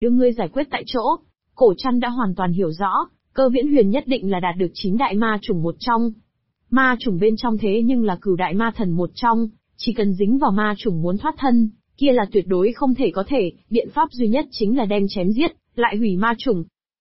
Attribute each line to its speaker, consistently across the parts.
Speaker 1: đưa ngươi giải quyết tại chỗ. Cổ Trăn đã hoàn toàn hiểu rõ, Cơ Viễn Huyền nhất định là đạt được 9 đại ma chủng một trong. Ma chủng bên trong thế nhưng là Cửu đại ma thần một trong, chỉ cần dính vào ma chủng muốn thoát thân, kia là tuyệt đối không thể có thể, biện pháp duy nhất chính là đem chém giết, lại hủy ma chủng.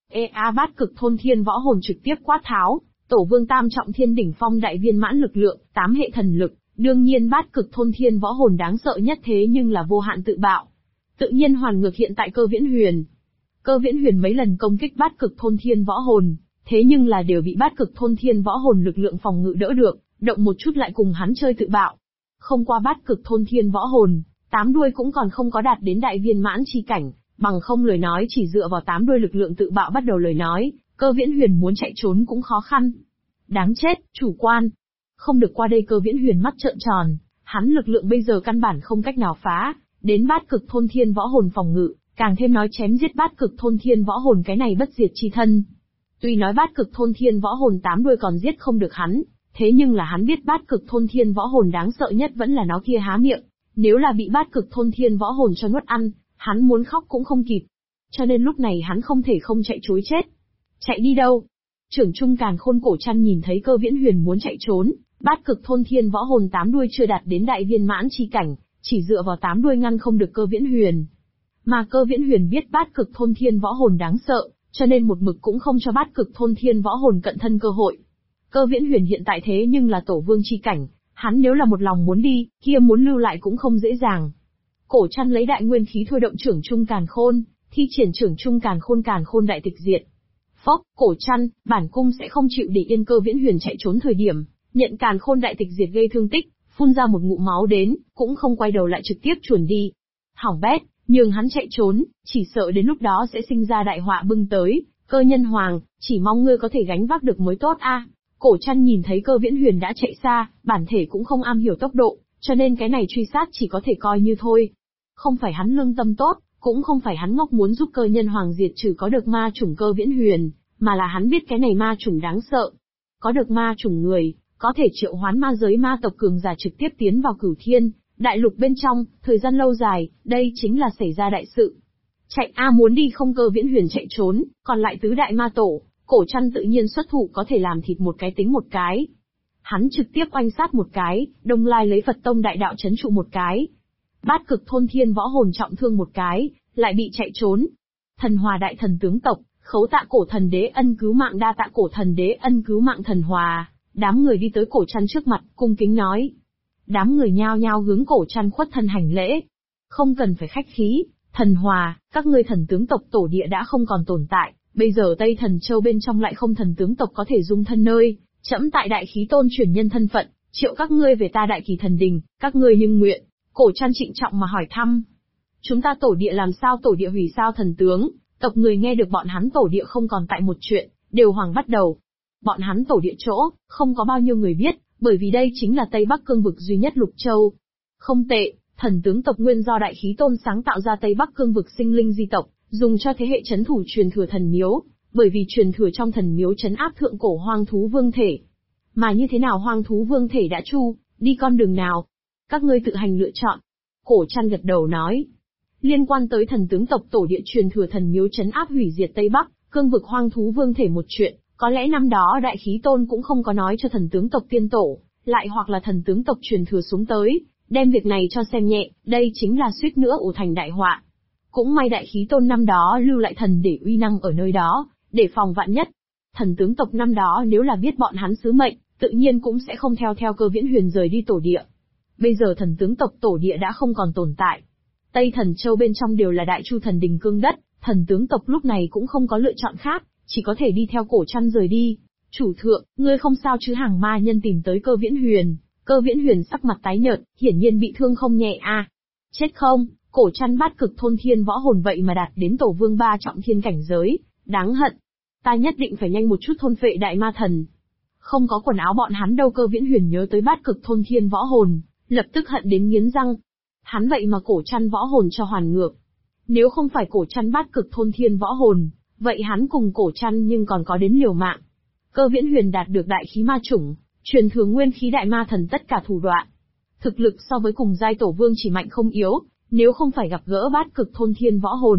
Speaker 1: Bát cực thôn thiên võ hồn trực tiếp quát tháo, Tổ Vương tam trọng thiên đỉnh phong đại viên mãn lực lượng, 8 hệ thần lực, đương nhiên bát cực thôn thiên võ hồn đáng sợ nhất thế nhưng là vô hạn tự bạo. Tự nhiên hoàn ngược hiện tại Cơ Viễn Huyền. Cơ Viễn Huyền mấy lần công kích bát cực thôn thiên võ hồn, thế nhưng là đều bị bát cực thôn thiên võ hồn lực lượng phòng ngự đỡ được, động một chút lại cùng hắn chơi tự bạo. Không qua bát cực thôn thiên võ hồn, 8 đuôi cũng còn không có đạt đến đại viên mãn chi cảnh, bằng không lời nói chỉ dựa vào 8 đuôi lực lượng tự bạo bắt đầu lời nói, Cơ Viễn Huyền muốn chạy trốn cũng khó khăn. Đáng chết, chủ quan. Không được qua đây. Cơ Viễn Huyền mắt trợn tròn, hắn lực lượng bây giờ căn bản không cách nào phá đến bát cực thôn thiên võ hồn phòng ngự, càng thêm nói chém giết bát cực thôn thiên võ hồn cái này bất diệt chi thân. Tuy nói bát cực thôn thiên võ hồn 8 đuôi còn giết không được hắn, thế nhưng là hắn biết bát cực thôn thiên võ hồn đáng sợ nhất vẫn là nó kia há miệng, nếu là bị bát cực thôn thiên võ hồn cho nuốt ăn, hắn muốn khóc cũng không kịp. Cho nên lúc này hắn không thể không chạy trối chết. Chạy đi đâu? Trưởng Trung Càn Khôn Cổ Trăn nhìn thấy Cơ Viễn Huyền muốn chạy trốn, bát cực thôn thiên võ hồn 8 đuôi chưa đạt đến đại viên mãn chi cảnh, chỉ dựa vào 8 đuôi ngăn không được Cơ Viễn Huyền. Mà Cơ Viễn Huyền biết bát cực thôn thiên võ hồn đáng sợ, cho nên một mực cũng không cho bát cực thôn thiên võ hồn cận thân cơ hội. Cơ Viễn Huyền hiện tại thế nhưng là tổ vương chi cảnh, hắn nếu là một lòng muốn đi, kia muốn lưu lại cũng không dễ dàng. Cổ Trăn lấy đại nguyên khí thôi động trưởng Trung Càn Khôn, thi triển trưởng Trung Càn Khôn đại tịch diệt. Phốc, Cổ Trăn, bản cung sẽ không chịu để yên Cơ Viễn Huyền chạy trốn thời điểm, nhận Càn Khôn đại tịch diệt gây thương tích, phun ra một ngụm máu đến, cũng không quay đầu lại trực tiếp chuồn đi. Hỏng bét, nhường hắn chạy trốn, chỉ sợ đến lúc đó sẽ sinh ra đại họa bưng tới. Cơ Nhân Hoàng, chỉ mong ngươi có thể gánh vác được mới tốt a. Cổ Trăn nhìn thấy Cơ Viễn Huyền đã chạy xa, bản thể cũng không am hiểu tốc độ, cho nên cái này truy sát chỉ có thể coi như thôi. Không phải hắn lương tâm tốt, cũng không phải hắn ngốc muốn giúp Cơ Nhân Hoàng diệt trừ có được ma chủng Cơ Viễn Huyền, mà là hắn biết cái này ma chủng đáng sợ. Có được ma chủng người, có thể triệu hoán ma giới ma tộc cường giả trực tiếp tiến vào Cửu Thiên đại lục bên trong, thời gian lâu dài, đây chính là xảy ra đại sự. Chạy muốn đi không? Cơ Viễn Huyền chạy trốn, còn lại tứ đại ma tổ, Cổ Trăn tự nhiên xuất thủ có thể làm thịt một cái tính một cái. Hắn trực tiếp oanh sát một cái, Đông Lai lấy Phật Tông đại đạo chấn trụ một cái. Bát cực thôn thiên võ hồn trọng thương một cái, lại bị chạy trốn. Thần Hòa đại thần tướng tộc, khấu tạ Cổ Thần Đế ân cứu mạng, đa tạ Cổ Thần Đế ân cứu mạng Thần Hòa. Đám người đi tới Cổ Trăn trước mặt, cung kính nói. Đám người nhao nhao hướng Cổ Trăn khuất thân hành lễ. Không cần phải khách khí, Thần Hòa, các ngươi thần tướng tộc tổ địa đã không còn tồn tại, bây giờ Tây Thần Châu bên trong lại không thần tướng tộc có thể dung thân nơi, trẫm tại Đại Khí Tôn truyền nhân thân phận, triệu các ngươi về ta Đại Kỳ Thần Đình, các ngươi nhưng nguyện. Cổ Trăn trịnh trọng mà hỏi thăm. Chúng ta tổ địa làm sao tổ địa hủy sao? Thần tướng tộc người nghe được bọn hắn tổ địa không còn tại một chuyện, đều hoảng bắt đầu. Bọn hắn tổ địa chỗ, không có bao nhiêu người biết, bởi vì đây chính là Tây Bắc cương vực duy nhất Lục Châu. Không tệ, thần tướng tộc nguyên do Đại Khí Tôn sáng tạo ra Tây Bắc cương vực sinh linh di tộc, dùng cho thế hệ chấn thủ truyền thừa thần miếu, bởi vì truyền thừa trong thần miếu trấn áp thượng cổ hoang thú vương thể. Mà như thế nào hoang thú vương thể đã chu, đi con đường nào? Các ngươi tự hành lựa chọn. Cổ Trăn gật đầu nói. Liên quan tới thần tướng tộc tổ địa truyền thừa thần miếu trấn áp hủy diệt Tây Bắc, cương vực hoang thú vương thể một chuyện, có lẽ năm đó Đại Khí Tôn cũng không có nói cho thần tướng tộc tiên tổ, lại hoặc là thần tướng tộc truyền thừa xuống tới, đem việc này cho xem nhẹ, đây chính là suýt nữa ủ thành đại họa. Cũng may Đại Khí Tôn năm đó lưu lại thần để uy năng ở nơi đó, để phòng vạn nhất. Thần tướng tộc năm đó nếu là biết bọn hắn sứ mệnh, tự nhiên cũng sẽ không theo Cơ Viễn Huyền rời đi tổ địa. Bây giờ thần tướng tộc tổ địa đã không còn tồn tại. Tây Thần Châu bên trong đều là Đại Chu Thần Đình cương đất, thần tướng tộc lúc này cũng không có lựa chọn khác, chỉ có thể đi theo Cổ Trăn rời đi. Chủ thượng, ngươi không sao chứ? Hàng ma nhân tìm tới Cơ Viễn Huyền. Cơ Viễn Huyền sắc mặt tái nhợt, hiển nhiên bị thương không nhẹ a. Chết không? Cổ Trăn bát cực thôn thiên võ hồn vậy mà đạt đến tổ vương 3 trọng thiên cảnh giới, đáng hận. Ta nhất định phải nhanh một chút thôn phệ đại ma thần. Không có quần áo bọn hắn đâu. Cơ Viễn Huyền nhớ tới bát cực thôn thiên võ hồn, lập tức hận đến nghiến răng. Hắn vậy mà Cổ Trăn võ hồn cho hoàn ngược. Nếu không phải Cổ Trăn bát cực thôn thiên võ hồn, vậy hắn cùng Cổ Trăn nhưng còn có đến liều mạng. Cơ Viễn Huyền đạt được đại khí ma chủng, truyền thừa nguyên khí đại ma thần tất cả thủ đoạn. Thực lực so với cùng giai tổ vương chỉ mạnh không yếu, nếu không phải gặp gỡ bát cực thôn thiên võ hồn,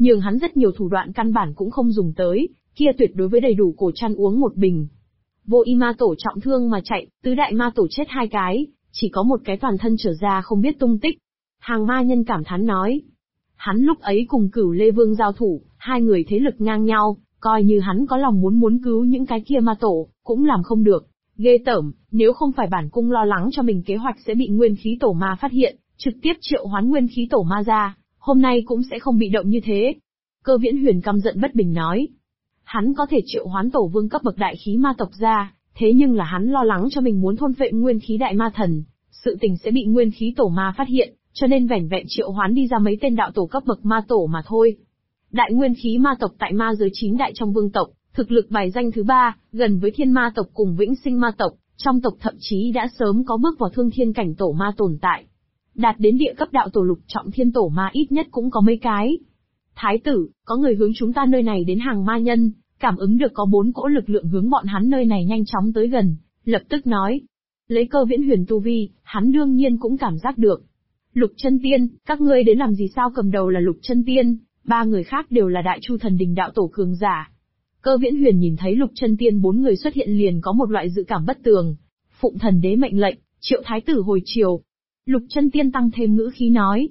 Speaker 1: nhường hắn rất nhiều thủ đoạn căn bản cũng không dùng tới, kia tuyệt đối với đầy đủ cổ chăn uống một bình. Vô Y ma tổ trọng thương mà chạy, tứ đại ma tổ chết 2 cái, chỉ có một cái toàn thân trở ra không biết tung tích. Hàng ma nhân cảm thán nói. Hắn lúc ấy cùng Cửu Lê Vương giao thủ, 2 người thế lực ngang nhau, coi như hắn có lòng muốn cứu những cái kia ma tổ, cũng làm không được. Ghê tởm, nếu không phải bản cung lo lắng cho mình kế hoạch sẽ bị nguyên khí tổ ma phát hiện, trực tiếp triệu hoán nguyên khí tổ ma ra, hôm nay cũng sẽ không bị động như thế. Cơ Viễn Huyền căm giận bất bình nói. Hắn có thể triệu hoán tổ vương cấp bậc đại khí ma tộc ra, thế nhưng là hắn lo lắng cho mình muốn thôn phệ nguyên khí đại ma thần, sự tình sẽ bị nguyên khí tổ ma phát hiện, cho nên vẻn vẹn triệu hoán đi ra mấy tên đạo tổ cấp bậc ma tổ mà thôi. Đại nguyên khí ma tộc tại ma giới 9 đại trong vương tộc, thực lực bài danh thứ 3, gần với thiên ma tộc cùng vĩnh sinh ma tộc, trong tộc thậm chí đã sớm có bước vào thương thiên cảnh tổ ma tồn tại. Đạt đến địa cấp đạo tổ lục trọng thiên tổ ma ít nhất cũng có mấy cái. Thái tử, có người hướng chúng ta nơi này đến hàng ma nhân, cảm ứng được có 4 cỗ lực lượng hướng bọn hắn nơi này nhanh chóng tới gần, lập tức nói. Lấy Cơ Viễn Huyền tu vi, hắn đương nhiên cũng cảm giác được. Lục Chân Tiên, các ngươi đến làm gì sao? Cầm đầu là Lục Chân Tiên, 3 người khác đều là Đại Chu Thần Đình đạo tổ cường giả. Cơ Viễn Huyền nhìn thấy Lục Chân Tiên 4 người xuất hiện liền có một loại dự cảm bất tường. Phụng thần đế mệnh lệnh, triệu thái tử hồi triều. Lục Chân Tiên tăng thêm ngữ khí nói.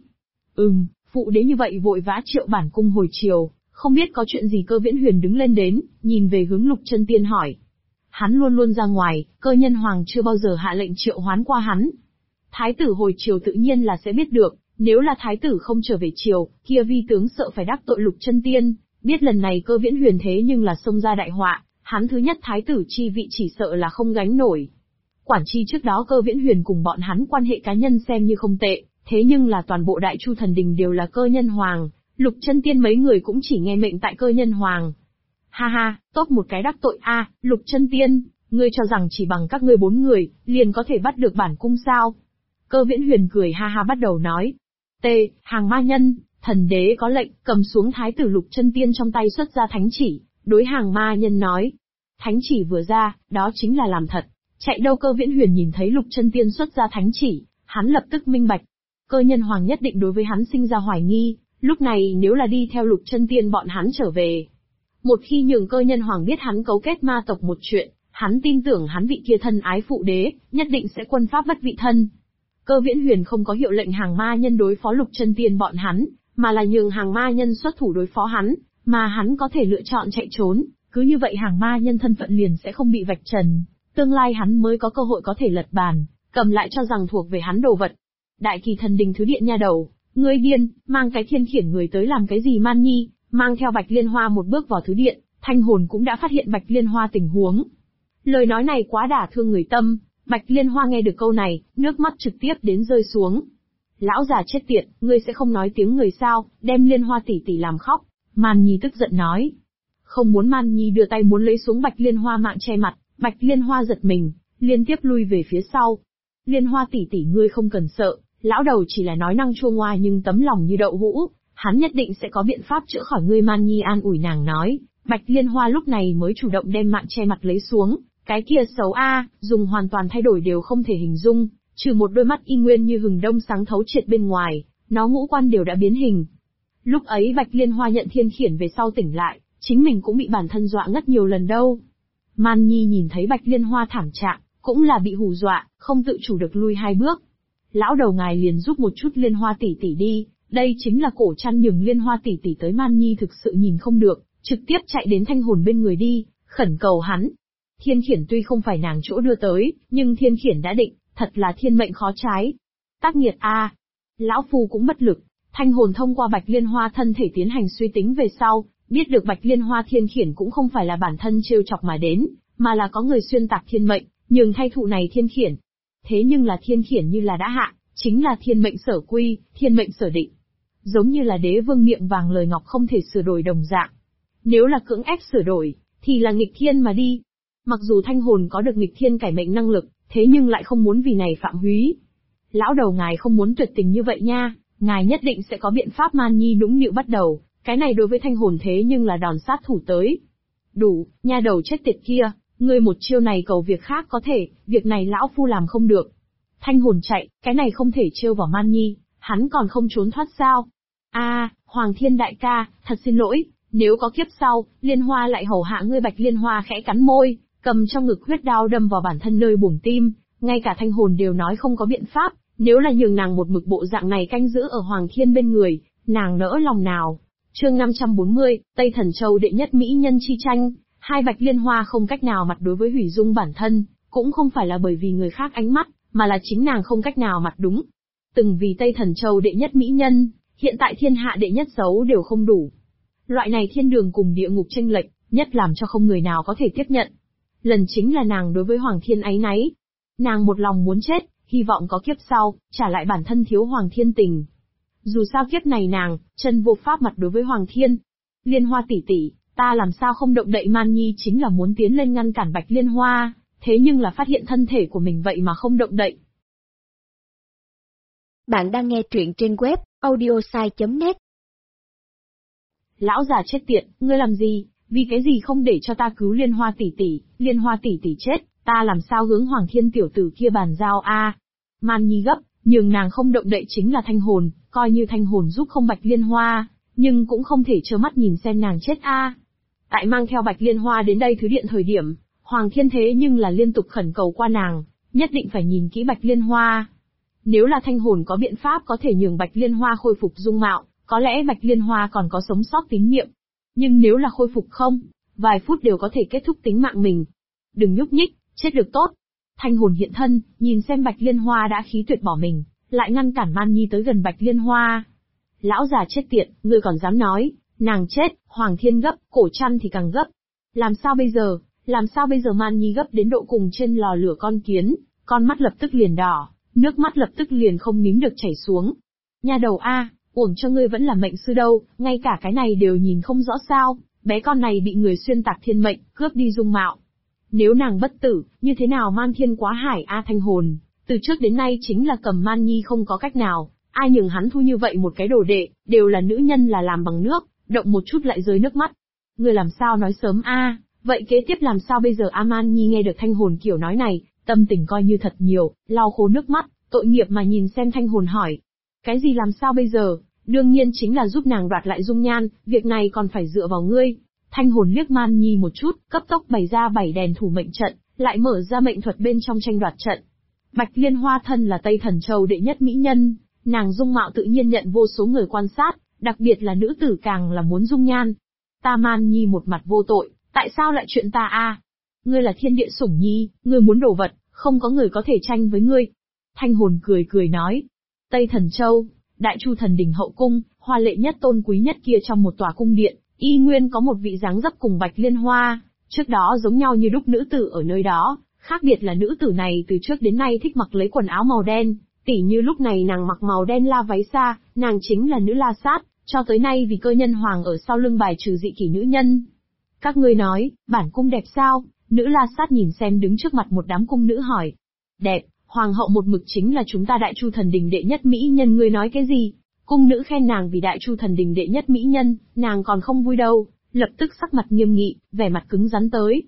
Speaker 1: Phụ đế như vậy vội vã triệu bản cung hồi triều, không biết có chuyện gì? Cơ Viễn Huyền đứng lên đến, nhìn về hướng Lục Chân Tiên hỏi. Hắn luôn luôn ra ngoài, Cơ Nhân Hoàng chưa bao giờ hạ lệnh triệu hoán qua hắn. Thái tử hồi triều tự nhiên là sẽ biết được, nếu là thái tử không trở về triều, kia vi tướng sợ phải đắc tội Lục Chân Tiên, biết lần này Cơ Viễn Huyền thế nhưng là xông ra đại họa, hắn thứ nhất thái tử chi vị chỉ sợ là không gánh nổi. Quản chi trước đó Cơ Viễn Huyền cùng bọn hắn quan hệ cá nhân xem như không tệ, thế nhưng là toàn bộ Đại Chu Thần Đình đều là Cơ Nhân Hoàng, Lục Chân Tiên mấy người cũng chỉ nghe mệnh tại Cơ Nhân Hoàng. Ha ha, tốt một cái đắc tội a, Lục Chân Tiên, ngươi cho rằng chỉ bằng các ngươi 4 người, liền có thể bắt được bản cung sao? Cơ Viễn Huyền cười ha ha bắt đầu nói. Hàng ma nhân, thần đế có lệnh, cầm xuống thái tử Lục Chân Tiên trong tay xuất ra thánh chỉ, đối hàng ma nhân nói. Thánh chỉ vừa ra, đó chính là làm thật. Chạy đâu? Cơ Viễn Huyền nhìn thấy Lục Chân Tiên xuất ra thánh chỉ, hắn lập tức minh bạch. Cơ Nhân Hoàng nhất định đối với hắn sinh ra hoài nghi, lúc này nếu là đi theo Lục Chân Tiên bọn hắn trở về. Một khi nhường Cơ Nhân Hoàng biết hắn cấu kết ma tộc một chuyện, hắn tin tưởng hắn vị kia thân ái phụ đế, nhất định sẽ quân pháp bất vị thân. Cơ Viễn Huyền không có hiệu lệnh hàng ma nhân đối phó Lục Chân Tiên bọn hắn, mà là nhường hàng ma nhân xuất thủ đối phó hắn, mà hắn có thể lựa chọn chạy trốn, cứ như vậy hàng ma nhân thân phận liền sẽ không bị vạch trần, tương lai hắn mới có cơ hội có thể lật bàn, cầm lại cho rằng thuộc về hắn đồ vật. Đại Kỳ Thần Đình thứ điện nha đầu, ngươi điên, mang cái thiên khiển người tới làm cái gì? Man Nhi mang theo Bạch Liên Hoa một bước vào thứ điện, Thanh Hồn cũng đã phát hiện Bạch Liên Hoa tình huống. Lời nói này quá đả thương người tâm, Bạch Liên Hoa nghe được câu này, nước mắt trực tiếp đến rơi xuống. Lão già chết tiệt, ngươi sẽ không nói tiếng người sao, đem Liên Hoa tỷ tỷ làm khóc. Man Nhi tức giận nói. Không muốn. Man Nhi đưa tay muốn lấy xuống Bạch Liên Hoa mạng che mặt, Bạch Liên Hoa giật mình, liên tiếp lui về phía sau. Liên Hoa tỷ tỷ ngươi không cần sợ, lão đầu chỉ là nói năng chua ngoa nhưng tấm lòng như đậu hũ, hắn nhất định sẽ có biện pháp chữa khỏi ngươi. Man Nhi an ủi nàng nói. Bạch Liên Hoa lúc này mới chủ động đem mạng che mặt lấy xuống. Cái kia xấu dùng hoàn toàn thay đổi đều không thể hình dung, trừ một đôi mắt y nguyên như hừng đông sáng thấu triệt bên ngoài, nó ngũ quan đều đã biến hình. Lúc ấy Bạch Liên Hoa nhận thiên khiển về sau tỉnh lại, chính mình cũng bị bản thân dọa ngất nhiều lần đâu. Man Nhi nhìn thấy Bạch Liên Hoa thảm trạng, cũng là bị hù dọa, không tự chủ được lui 2 bước. Lão đầu ngài liền giúp một chút Liên Hoa tỷ tỷ đi, đây chính là cổ chăn nhường Liên Hoa tỷ tỷ tới. Man Nhi thực sự nhìn không được, trực tiếp chạy đến Thanh Hồn bên người đi, khẩn cầu hắn. Thiên khiển tuy không phải nàng chỗ đưa tới, nhưng thiên khiển đã định, thật là thiên mệnh khó trái. Tác nghiệt Lão phu cũng bất lực. Thanh Hồn thông qua Bạch Liên Hoa thân thể tiến hành suy tính về sau, biết được Bạch Liên Hoa thiên khiển cũng không phải là bản thân trêu chọc mà đến, mà là có người xuyên tạc thiên mệnh, nhường thay thụ này thiên khiển. Thế nhưng là thiên khiển như là đã hạ, chính là thiên mệnh sở quy, thiên mệnh sở định. Giống như là đế vương miệng vàng lời ngọc không thể sửa đổi đồng dạng. Nếu là cưỡng ép sửa đổi, thì là nghịch thiên mà đi. Mặc dù Thanh Hồn có được nghịch thiên cải mệnh năng lực, thế nhưng lại không muốn vì này phạm húy. Lão đầu ngài không muốn tuyệt tình như vậy nha, ngài nhất định sẽ có biện pháp. Man Nhi nũng nịu bắt đầu, cái này đối với Thanh Hồn thế nhưng là đòn sát thủ tới. Đủ, nha đầu chết tiệt kia, ngươi một chiêu này cầu việc khác có thể, việc này lão phu làm không được. Thanh Hồn chạy, cái này không thể trêu vào Man Nhi, hắn còn không trốn thoát sao? Hoàng Thiên đại ca, thật xin lỗi, nếu có kiếp sau, Liên Hoa lại hầu hạ ngươi. Bạch Liên Hoa khẽ cắn môi, cầm trong ngực huyết đao đâm vào bản thân nơi buồng tim, ngay cả Thanh Hồn đều nói không có biện pháp, nếu là nhường nàng một mực bộ dạng này canh giữ ở Hoàng Thiên bên người, nàng nỡ lòng nào. Chương 540, Tây Thần Châu đệ nhất mỹ nhân chi tranh, hai Bạch Liên Hoa không cách nào mặt đối với hủy dung bản thân, cũng không phải là bởi vì người khác ánh mắt, mà là chính nàng không cách nào mặt đúng. Từng vì Tây Thần Châu đệ nhất mỹ nhân, hiện tại thiên hạ đệ nhất xấu đều không đủ. Loại này thiên đường cùng địa ngục chênh lệch, nhất làm cho không người nào có thể tiếp nhận. Lần chính là nàng đối với Hoàng Thiên áy náy. Nàng một lòng muốn chết, hy vọng có kiếp sau, trả lại bản thân thiếu Hoàng Thiên tình. Dù sao kiếp này nàng, chân vô pháp mặt đối với Hoàng Thiên. Liên Hoa tỷ tỷ, ta làm sao không động đậy? Man Nhi chính là muốn tiến lên ngăn cản Bạch Liên Hoa, thế nhưng là phát hiện thân thể của mình vậy mà không động đậy.
Speaker 2: Bạn đang nghe truyện trên web audiosai.net.
Speaker 1: Lão già chết tiệt, ngươi làm gì? Vì cái gì không để cho ta cứu Liên Hoa tỷ tỷ? Liên Hoa tỷ tỷ chết, ta làm sao hướng Hoàng Thiên tiểu tử kia bàn giao a? Man Nhi gấp, nhường nàng không động đậy chính là Thanh Hồn, coi như Thanh Hồn giúp không Bạch Liên Hoa, nhưng cũng không thể trơ mắt nhìn xem nàng chết a. Tại mang theo Bạch Liên Hoa đến đây Thứ Điện thời điểm, Hoàng Thiên thế nhưng là liên tục khẩn cầu qua nàng, nhất định phải nhìn kỹ Bạch Liên Hoa. Nếu là Thanh Hồn có biện pháp có thể nhường Bạch Liên Hoa khôi phục dung mạo, có lẽ Bạch Liên Hoa còn có sống sót tín nhiệm. Nhưng nếu là khôi phục không, vài phút đều có thể kết thúc tính mạng mình. Đừng nhúc nhích, chết được tốt. Thanh Hồn hiện thân, nhìn xem Bạch Liên Hoa đã khí tuyệt bỏ mình, lại ngăn cản Man Nhi tới gần Bạch Liên Hoa. Lão già chết tiệt, ngươi còn dám nói, nàng chết, Hoàng Thiên gấp, cổ chăn thì càng gấp. Làm sao bây giờ, làm sao bây giờ? Man Nhi gấp đến độ cùng trên lò lửa con kiến, con mắt lập tức liền đỏ, nước mắt lập tức liền không nín được chảy xuống. Nha đầu a, uổng cho ngươi vẫn là mệnh sư đâu, ngay cả cái này đều nhìn không rõ sao? Bé con này bị người xuyên tạc thiên mệnh, cướp đi dung mạo. Nếu nàng bất tử, như thế nào Man Thiên quá hải a? Thanh Hồn, từ trước đến nay chính là cầm Man Nhi không có cách nào, ai nhường hắn thu như vậy một cái đồ đệ, đều là nữ nhân là làm bằng nước, động một chút lại rơi nước mắt. Ngươi làm sao nói sớm a? Vậy kế tiếp làm sao bây giờ a? Man Nhi nghe được Thanh Hồn kiểu nói này, tâm tình coi như thật nhiều, lau khô nước mắt, tội nghiệp mà nhìn xem Thanh Hồn hỏi. Cái gì làm sao bây giờ? Đương nhiên chính là giúp nàng đoạt lại dung nhan, việc này còn phải dựa vào ngươi. Thanh Hồn liếc Man Nhi một chút, cấp tốc bày ra 7 đèn thủ mệnh trận, lại mở ra mệnh thuật bên trong tranh đoạt trận. Bạch Liên Hoa thân là Tây Thần Châu đệ nhất mỹ nhân, nàng dung mạo tự nhiên nhận vô số người quan sát, đặc biệt là nữ tử càng là muốn dung nhan. Ta Man Nhi một mặt vô tội, tại sao lại chuyện ta a? Ngươi là thiên địa sủng nhi, ngươi muốn đồ vật, không có người có thể tranh với ngươi. Thanh Hồn cười cười nói. Tây Thần Châu, Đại Chu Thần Đình hậu cung, hoa lệ nhất tôn quý nhất kia trong một tòa cung điện, y nguyên có một vị dáng dấp cùng Bạch Liên Hoa, trước đó giống nhau như đúc nữ tử ở nơi đó, khác biệt là nữ tử này từ trước đến nay thích mặc lấy quần áo màu đen, tỉ như lúc này nàng mặc màu đen la váy xa, nàng chính là nữ La Sát, cho tới nay vì cơ nhân hoàng ở sau lưng bài trừ dị kỷ nữ nhân. Các ngươi nói, bản cung đẹp sao? Nữ La Sát nhìn xem đứng trước mặt một đám cung nữ hỏi. Đẹp, hoàng hậu một mực chính là chúng ta Đại Chu Thần Đình đệ nhất mỹ nhân. Ngươi nói cái gì? Cung nữ khen nàng vì Đại Chu Thần Đình đệ nhất mỹ nhân, nàng còn không vui đâu, lập tức sắc mặt nghiêm nghị, vẻ mặt cứng rắn tới.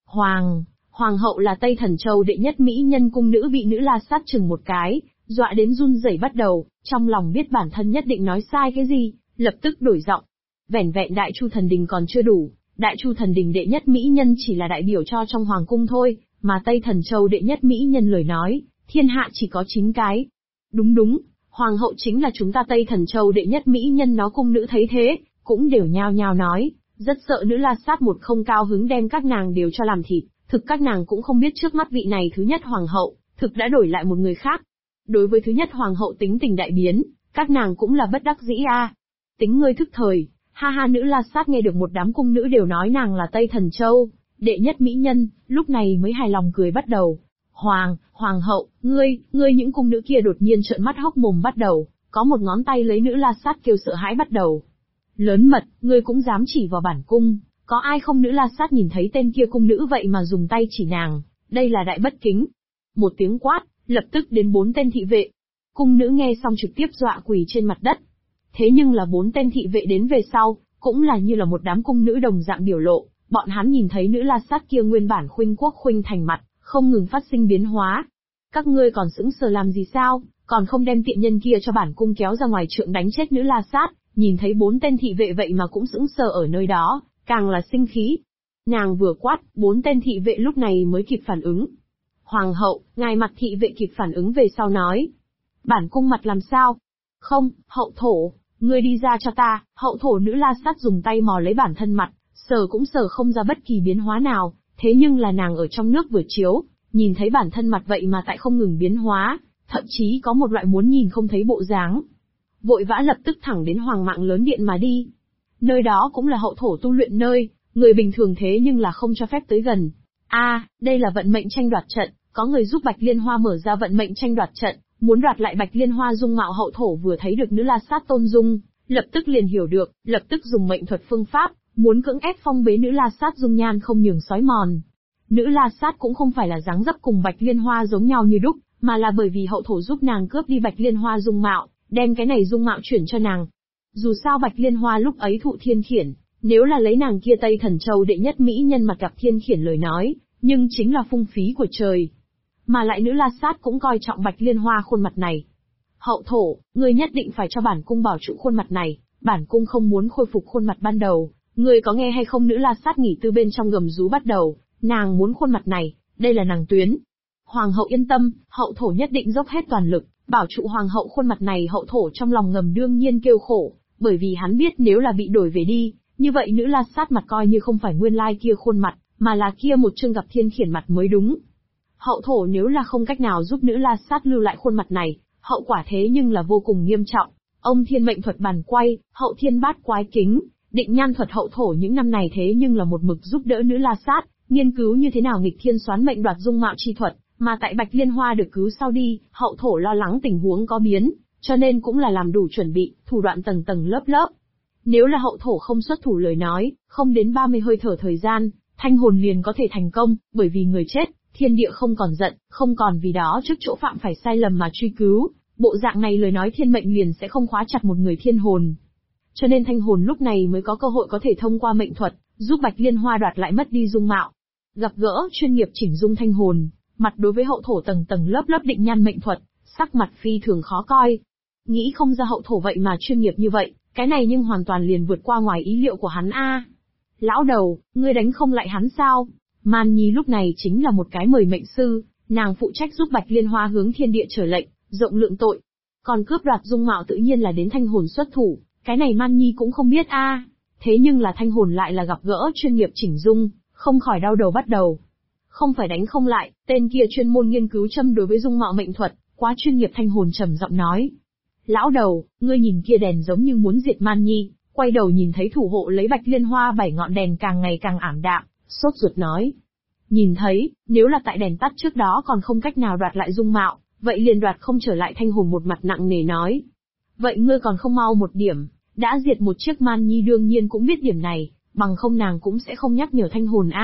Speaker 1: Hoàng hậu là Tây Thần Châu đệ nhất mỹ nhân. Cung nữ bị nữ La Sát chừng một cái, dọa đến run rẩy bắt đầu, trong lòng biết bản thân nhất định nói sai cái gì, lập tức đổi giọng. Vẻn vẹn Đại Chu Thần Đình còn chưa đủ, Đại Chu Thần Đình đệ nhất mỹ nhân chỉ là đại biểu cho trong hoàng cung thôi, mà Tây Thần Châu đệ nhất mỹ nhân lời nói, thiên hạ chỉ có 9 cái. Đúng, hoàng hậu chính là chúng ta Tây Thần Châu đệ nhất mỹ nhân. Nó cung nữ thấy thế, cũng đều nhao nhao nói, rất sợ nữ La Sát một không cao hứng đem các nàng đều cho làm thịt. Thực các nàng cũng không biết trước mắt vị này thứ nhất hoàng hậu, thực đã đổi lại một người khác. Đối với thứ nhất hoàng hậu tính tình đại biến, các nàng cũng là bất đắc dĩ a. Tính ngươi thức thời, ha ha. Nữ La Sát nghe được một đám cung nữ đều nói nàng là Tây Thần Châu đệ nhất mỹ nhân, lúc này mới hài lòng cười bắt đầu. Hoàng hậu, ngươi những cung nữ kia đột nhiên trợn mắt hốc mồm bắt đầu, có một ngón tay lấy nữ La Sát kêu sợ hãi bắt đầu. Lớn mật, ngươi cũng dám chỉ vào bản cung, có ai không? Nữ La Sát nhìn thấy tên kia cung nữ vậy mà dùng tay chỉ nàng, đây là đại bất kính. Một tiếng quát, lập tức đến 4 tên thị vệ. Cung nữ nghe xong trực tiếp dọa quỳ trên mặt đất. Thế nhưng là 4 tên thị vệ đến về sau, cũng là như là một đám cung nữ đồng dạng biểu lộ, bọn hắn nhìn thấy nữ La Sát kia nguyên bản khuynh quốc khuynh thành mặt, không ngừng phát sinh biến hóa. Các ngươi còn sững sờ làm gì sao, còn không đem tiện nhân kia cho bản cung kéo ra ngoài trượng đánh chết nữ La Sát, nhìn thấy 4 tên thị vệ vậy mà cũng sững sờ ở nơi đó, càng là sinh khí. Nàng vừa quát, 4 tên thị vệ lúc này mới kịp phản ứng. Hoàng hậu, ngài Mặt thị vệ kịp phản ứng về sau nói. Bản cung Mặt làm sao? Không, hậu thổ, ngươi đi ra cho ta. Hậu thổ nữ La Sát dùng tay mò lấy bản thân Mặt, sờ cũng sờ không ra bất kỳ biến hóa nào, thế nhưng là nàng ở trong nước vừa chiếu, nhìn thấy bản thân Mặt vậy mà tại không ngừng biến hóa, thậm chí có một loại muốn nhìn không thấy bộ dáng. Vội vã lập tức thẳng đến Hoàng Mạng Lớn Điện mà đi. Nơi đó cũng là hậu thổ tu luyện nơi, người bình thường thế nhưng là không cho phép tới gần. Đây là vận mệnh tranh đoạt trận, có người giúp Bạch Liên Hoa mở ra vận mệnh tranh đoạt trận, muốn đoạt lại Bạch Liên Hoa dung mạo. Hậu thổ vừa thấy được nữ La Sát tôn dung, lập tức liền hiểu được, lập tức dùng mệnh thuật phương pháp, muốn cưỡng ép phong bế nữ La Sát dung nhan không nhường xói mòn. Nữ La Sát cũng không phải là dáng dấp cùng Bạch Liên Hoa giống nhau như đúc, mà là bởi vì hậu thổ giúp nàng cướp đi Bạch Liên Hoa dung mạo, đem cái này dung mạo chuyển cho nàng. Dù sao Bạch Liên Hoa lúc ấy thụ thiên khiển, nếu là lấy nàng kia Tây Thần Châu đệ nhất mỹ nhân mặt gặp thiên khiển lời nói, nhưng chính là phung phí của trời. Mà lại nữ La Sát cũng coi trọng Bạch Liên Hoa khuôn mặt này. Hậu thổ, ngươi nhất định phải cho bản cung bảo trụ khuôn mặt này, bản cung không muốn khôi phục khuôn mặt ban đầu. Ngươi có nghe hay không? Nữ La Sát nghỉ tư bên trong gầm rú bắt đầu, nàng muốn khuôn mặt này, đây là nàng tuyến. Hoàng hậu yên tâm, hậu thổ nhất định dốc hết toàn lực, bảo trụ hoàng hậu khuôn mặt này. Hậu thổ trong lòng ngầm đương nhiên kêu khổ, bởi vì hắn biết nếu là bị đổi về đi, như vậy nữ La Sát mặt coi như không phải nguyên lai kia khuôn mặt, mà là kia một chương gặp thiên khiển mặt mới đúng. Hậu thổ nếu là không cách nào giúp nữ La Sát lưu lại khuôn mặt này, hậu quả thế nhưng là vô cùng nghiêm trọng. Ông thiên mệnh thuật bàn quay, hậu thiên bát quái kính, định nhan thuật. Hậu thổ những năm này thế nhưng là một mực giúp đỡ nữ La Sát, nghiên cứu như thế nào nghịch thiên xoán mệnh đoạt dung mạo chi thuật, mà tại Bạch Liên Hoa được cứu sau đi, hậu thổ lo lắng tình huống có biến, cho nên cũng là làm đủ chuẩn bị, thủ đoạn tầng tầng lớp lớp. Nếu là hậu thổ không xuất thủ lời nói, không đến 30 hơi thở thời gian, thanh hồn liền có thể thành công, bởi vì người chết, thiên địa không còn giận, không còn vì đó trước chỗ phạm phải sai lầm mà truy cứu, bộ dạng này lời nói thiên mệnh liền sẽ không khóa chặt một người thiên hồn. Cho nên thanh hồn lúc này mới có cơ hội có thể thông qua mệnh thuật, giúp Bạch Liên Hoa đoạt lại mất đi dung mạo. Gặp gỡ chuyên nghiệp chỉnh dung thanh hồn, mặt đối với hậu thổ tầng tầng lớp lớp định nhan mệnh thuật, sắc mặt phi thường khó coi. Nghĩ không ra hậu thổ vậy mà chuyên nghiệp như vậy, cái này nhưng hoàn toàn liền vượt qua ngoài ý liệu của hắn a. Lão đầu, ngươi đánh không lại hắn sao? Man Nhi lúc này chính là một cái mời mệnh sư, nàng phụ trách giúp Bạch Liên Hoa hướng thiên địa trở lệnh, rộng lượng tội. Còn cướp đoạt dung mạo tự nhiên là đến thanh hồn xuất thủ, cái này Man Nhi cũng không biết a. Thế nhưng là thanh hồn lại là gặp gỡ chuyên nghiệp chỉnh dung, không khỏi đau đầu bắt đầu. Không phải đánh không lại, tên kia chuyên môn nghiên cứu châm đối với dung mạo mệnh thuật, quá chuyên nghiệp. Thanh hồn trầm giọng nói. Lão đầu, ngươi nhìn kia đèn giống như muốn diệt Man Nhi, quay đầu nhìn thấy thủ hộ lấy Bạch Liên Hoa 7 ngọn đèn càng ngày càng ảm đạm, sốt ruột nói. Nhìn thấy, nếu là tại đèn tắt trước đó còn không cách nào đoạt lại dung mạo, vậy liền đoạt không trở lại. Thanh hồn một mặt nặng nề nói. Vậy ngươi còn không mau một điểm, đã diệt một chiếc. Man Nhi đương nhiên cũng biết điểm này, bằng không nàng cũng sẽ không nhắc nhở thanh hồn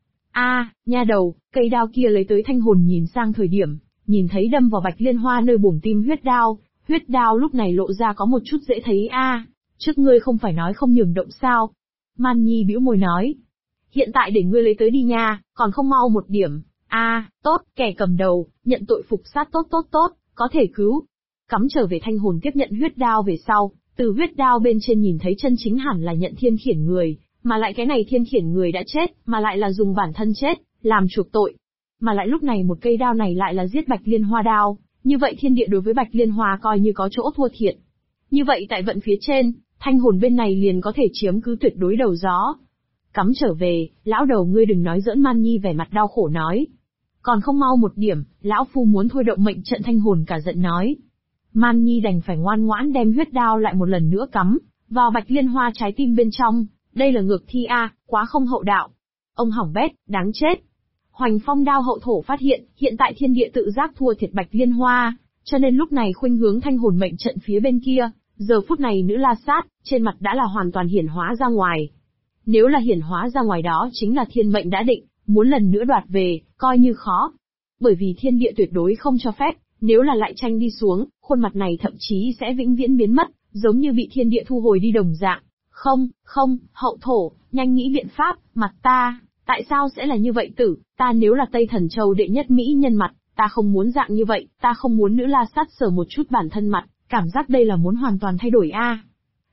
Speaker 1: a. Nha đầu, cây đao kia lấy tới. Thanh hồn nhìn sang thời điểm, nhìn thấy đâm vào Bạch Liên Hoa nơi bổn tim huyết đao lúc này lộ ra có một chút dễ thấy a. Trước ngươi không phải nói không nhường động sao? Man Nhi bĩu môi nói. Hiện tại để ngươi lấy tới đi nha, còn không mau một điểm. Tốt, kẻ cầm đầu, nhận tội phục sát. Tốt, có thể cứu. Cắm trở về. Thanh hồn tiếp nhận huyết đao về sau, từ huyết đao bên trên nhìn thấy chân chính hẳn là nhận thiên khiển người, mà lại cái này thiên khiển người đã chết, mà lại là dùng bản thân chết, làm chuộc tội. Mà lại lúc này một cây đao này lại là giết Bạch Liên Hoa đao, như vậy thiên địa đối với Bạch Liên Hoa coi như có chỗ thua thiệt. Như vậy tại vận phía trên, thanh hồn bên này liền có thể chiếm cứ tuyệt đối đầu gió. Cắm trở về, lão đầu ngươi đừng nói giỡn. Man Nhi vẻ mặt đau khổ nói. Còn không mau một điểm, lão phu muốn thôi động mệnh trận. Thanh hồn cả giận nói. Man Nhi đành phải ngoan ngoãn đem huyết đao lại một lần nữa cắm vào Bạch Liên Hoa trái tim bên trong. Đây là ngược thi a, quá không hậu đạo. Ông hỏng bét, đáng chết. Hoành phong đao. Hậu thổ phát hiện tại thiên địa tự giác thua thiệt Bạch Liên Hoa, cho nên lúc này khuynh hướng thanh hồn mệnh trận phía bên kia. Giờ phút này nữ La Sát, trên mặt đã là hoàn toàn hiển hóa ra ngoài. Nếu là hiển hóa ra ngoài đó chính là thiên mệnh đã định, muốn lần nữa đoạt về, coi như khó. Bởi vì thiên địa tuyệt đối không cho phép, nếu là lại tranh đi xuống, khuôn mặt này thậm chí sẽ vĩnh viễn biến mất, giống như bị thiên địa thu hồi đi đồng dạng. Không, hậu thổ, nhanh nghĩ biện pháp. Mặt ta, tại sao sẽ là như vậy tử? Ta nếu là Tây Thần Châu đệ nhất mỹ nhân mặt, ta không muốn dạng như vậy, ta không muốn nữ La Sát sờ một chút bản thân mặt, cảm giác đây là muốn hoàn toàn thay đổi a.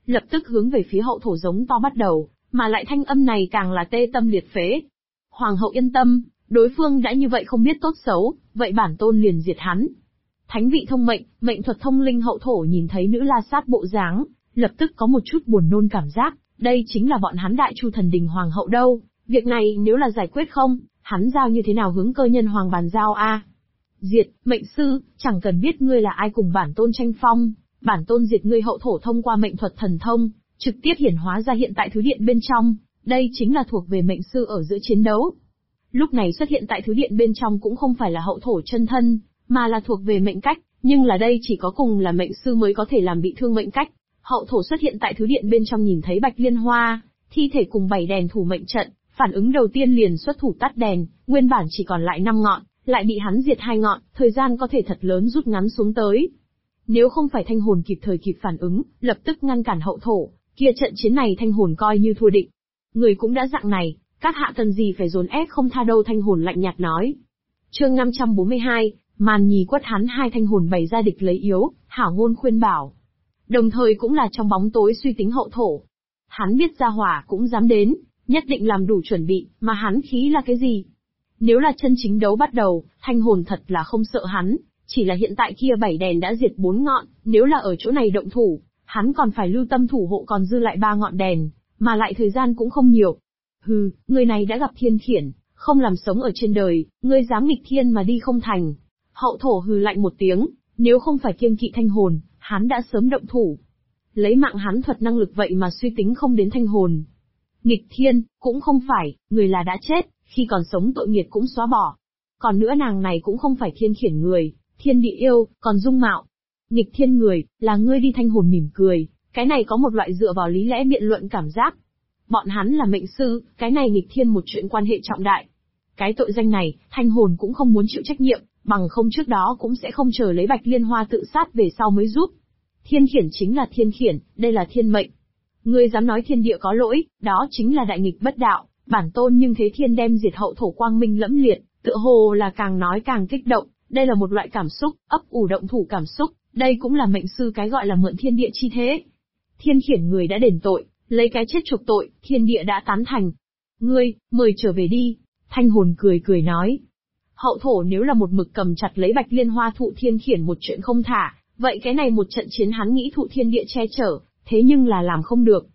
Speaker 1: lập tức hướng về phía hậu thổ giống to bắt đầu, mà lại thanh âm này càng là tê tâm liệt phế. Hoàng hậu yên tâm, đối phương đã như vậy không biết tốt xấu, vậy bản tôn liền diệt hắn. Thánh vị thông mệnh, mệnh thuật thông linh hậu thổ nhìn thấy nữ la sát bộ dáng, lập tức có một chút buồn nôn cảm giác, đây chính là bọn hắn Đại Chu Thần Đình hoàng hậu đâu, việc này nếu là giải quyết không, hắn giao như thế nào hướng Cơ Nhân Hoàng bàn giao a? Diệt, mệnh sư, chẳng cần biết ngươi là ai cùng bản tôn tranh phong, bản tôn diệt ngươi hậu thổ thông qua mệnh thuật thần thông, trực tiếp hiển hóa ra hiện tại thứ điện bên trong, đây chính là thuộc về mệnh sư ở giữa chiến đấu. Lúc này xuất hiện tại thứ điện bên trong cũng không phải là hậu thổ chân thân, mà là thuộc về mệnh cách, nhưng là đây chỉ có cùng là mệnh sư mới có thể làm bị thương mệnh cách. Hậu thổ xuất hiện tại thứ điện bên trong nhìn thấy Bạch Liên Hoa, thi thể cùng 7 đèn thủ mệnh trận, phản ứng đầu tiên liền xuất thủ tắt đèn, nguyên bản chỉ còn lại 5 ngọn, lại bị hắn diệt 2 ngọn, thời gian có thể thật lớn rút ngắn xuống tới. Nếu không phải thanh hồn kịp thời kịp phản ứng, lập tức ngăn cản hậu thổ, kia trận chiến này thanh hồn coi như thua định. Người cũng đã dạng này, các hạ cần gì phải dồn ép không tha đâu, thanh hồn lạnh nhạt nói. Chương 542, màn nhì quất hắn, hai thanh hồn bày ra địch lấy yếu, hảo ngôn khuyên bảo. Đồng thời cũng là trong bóng tối suy tính hậu thổ. Hắn biết gia hỏa cũng dám đến, nhất định làm đủ chuẩn bị, mà hắn khí là cái gì? Nếu là chân chính đấu bắt đầu, thanh hồn thật là không sợ hắn, chỉ là hiện tại kia 7 đèn đã diệt 4 ngọn, nếu là ở chỗ này động thủ, hắn còn phải lưu tâm thủ hộ còn dư lại 3 ngọn đèn, mà lại thời gian cũng không nhiều. Hừ, người này đã gặp thiên khiển, không làm sống ở trên đời, ngươi dám nghịch thiên mà đi không thành. Hậu thổ hừ lạnh một tiếng, nếu không phải kiêng kỵ thanh hồn, hắn đã sớm động thủ. Lấy mạng hắn thuật năng lực vậy mà suy tính không đến thanh hồn. Nghịch thiên, cũng không phải, người là đã chết, khi còn sống tội nghiệt cũng xóa bỏ. Còn nữa nàng này cũng không phải thiên khiển người, thiên địa yêu, còn dung mạo. Nghịch thiên người, là ngươi đi, thanh hồn mỉm cười, cái này có một loại dựa vào lý lẽ biện luận cảm giác. Bọn hắn là mệnh sư, cái này nghịch thiên một chuyện quan hệ trọng đại. Cái tội danh này, thanh hồn cũng không muốn chịu trách nhiệm, bằng không trước đó cũng sẽ không chờ lấy Bạch Liên Hoa tự sát về sau mới giúp. Thiên khiển chính là thiên khiển, đây là thiên mệnh. Ngươi dám nói thiên địa có lỗi, đó chính là đại nghịch bất đạo, bản tôn nhưng thế thiên đem diệt hậu thổ quang minh lẫm liệt, tựa hồ là càng nói càng kích động, đây là một loại cảm xúc, ấp ủ động thủ cảm xúc, đây cũng là mệnh sư cái gọi là mượn thiên địa chi thế. Thiên khiển người đã đền tội, lấy cái chết chuộc tội, thiên địa đã tán thành. Ngươi, mời trở về đi, thanh hồn cười cười nói. Hậu thổ nếu là một mực cầm chặt lấy Bạch Liên Hoa thụ thiên khiển một chuyện không thả, vậy cái này một trận chiến hắn nghĩ thụ thiên địa che chở, thế nhưng là làm không được.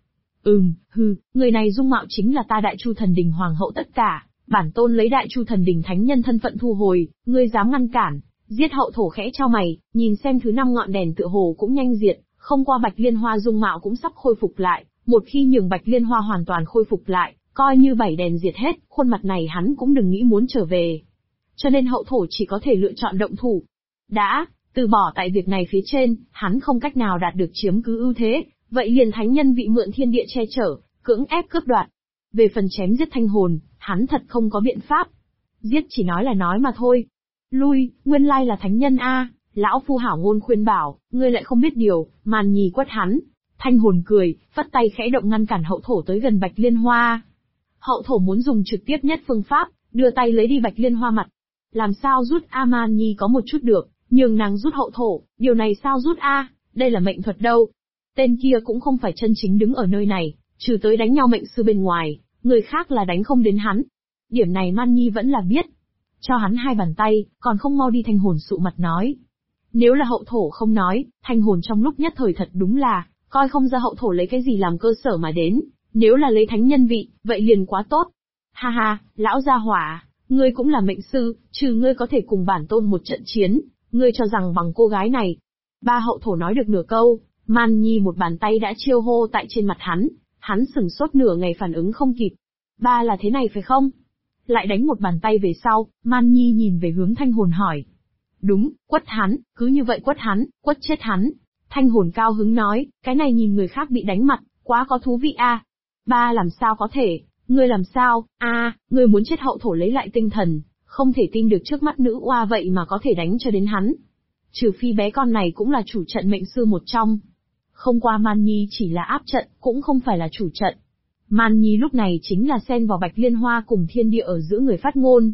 Speaker 1: Người này dung mạo chính là ta Đại Chu Thần Đình hoàng hậu tất cả, bản tôn lấy Đại Chu Thần Đình thánh nhân thân phận thu hồi, ngươi dám ngăn cản, giết. Hậu thổ khẽ chau mày, nhìn xem thứ 5 ngọn đèn tựa hồ cũng nhanh diệt, không qua Bạch Liên Hoa dung mạo cũng sắp khôi phục lại, một khi nhường Bạch Liên Hoa hoàn toàn khôi phục lại, coi như 7 đèn diệt hết, khuôn mặt này hắn cũng đừng nghĩ muốn trở về. Cho nên hậu thổ chỉ có thể lựa chọn động thủ. Đã, từ bỏ tại việc này phía trên, hắn không cách nào đạt được chiếm cứ ưu thế, vậy liền thánh nhân vị mượn thiên địa che chở, cưỡng ép cướp đoạt. Về phần chém giết thanh hồn, hắn thật không có biện pháp. Giết chỉ nói là nói mà thôi. Lui, nguyên lai là thánh nhân a, lão phu hảo ngôn khuyên bảo, ngươi lại không biết điều, màn nhì quất hắn. Thanh hồn cười, phất tay khẽ động ngăn cản hậu thổ tới gần Bạch Liên Hoa. Hậu thổ muốn dùng trực tiếp nhất phương pháp, đưa tay lấy đi Bạch Liên Hoa mặt. Làm sao rút a, Man Nhi có một chút được, nhường nàng rút hậu thổ, điều này sao rút a, đây là mệnh thuật đâu. Tên kia cũng không phải chân chính đứng ở nơi này, trừ tới đánh nhau mệnh sư bên ngoài, người khác là đánh không đến hắn. Điểm này Man Nhi vẫn là biết. Cho hắn 2 bàn tay, còn không mau đi, thanh hồn sụ mặt nói. Nếu là hậu thổ không nói, thanh hồn trong lúc nhất thời thật đúng là, coi không ra hậu thổ lấy cái gì làm cơ sở mà đến, nếu là lấy thánh nhân vị, vậy liền quá tốt. Ha ha, lão gia hỏa, ngươi cũng là mệnh sư, trừ ngươi có thể cùng bản tôn một trận chiến, ngươi cho rằng bằng cô gái này. Ba hậu thổ nói được nửa câu, Man Nhi một bàn tay đã chiêu hô tại trên mặt hắn sửng sốt nửa ngày phản ứng không kịp. Ba là thế này phải không? Lại đánh một bàn tay về sau, Man Nhi nhìn về hướng thanh hồn hỏi. Đúng, quất hắn, cứ như vậy quất hắn, quất chết hắn. Thanh hồn cao hứng nói, cái này nhìn người khác bị đánh mặt, quá có thú vị a. Ba làm sao có thể, ngươi làm sao, ngươi muốn chết. Hậu thổ lấy lại tinh thần, không thể tin được trước mắt nữ oa vậy mà có thể đánh cho đến hắn. Trừ phi bé con này cũng là chủ trận mệnh sư một trong. Không qua Man Nhi chỉ là áp trận, cũng không phải là chủ trận. Man Nhi lúc này chính là xen vào Bạch Liên Hoa cùng thiên địa ở giữa người phát ngôn.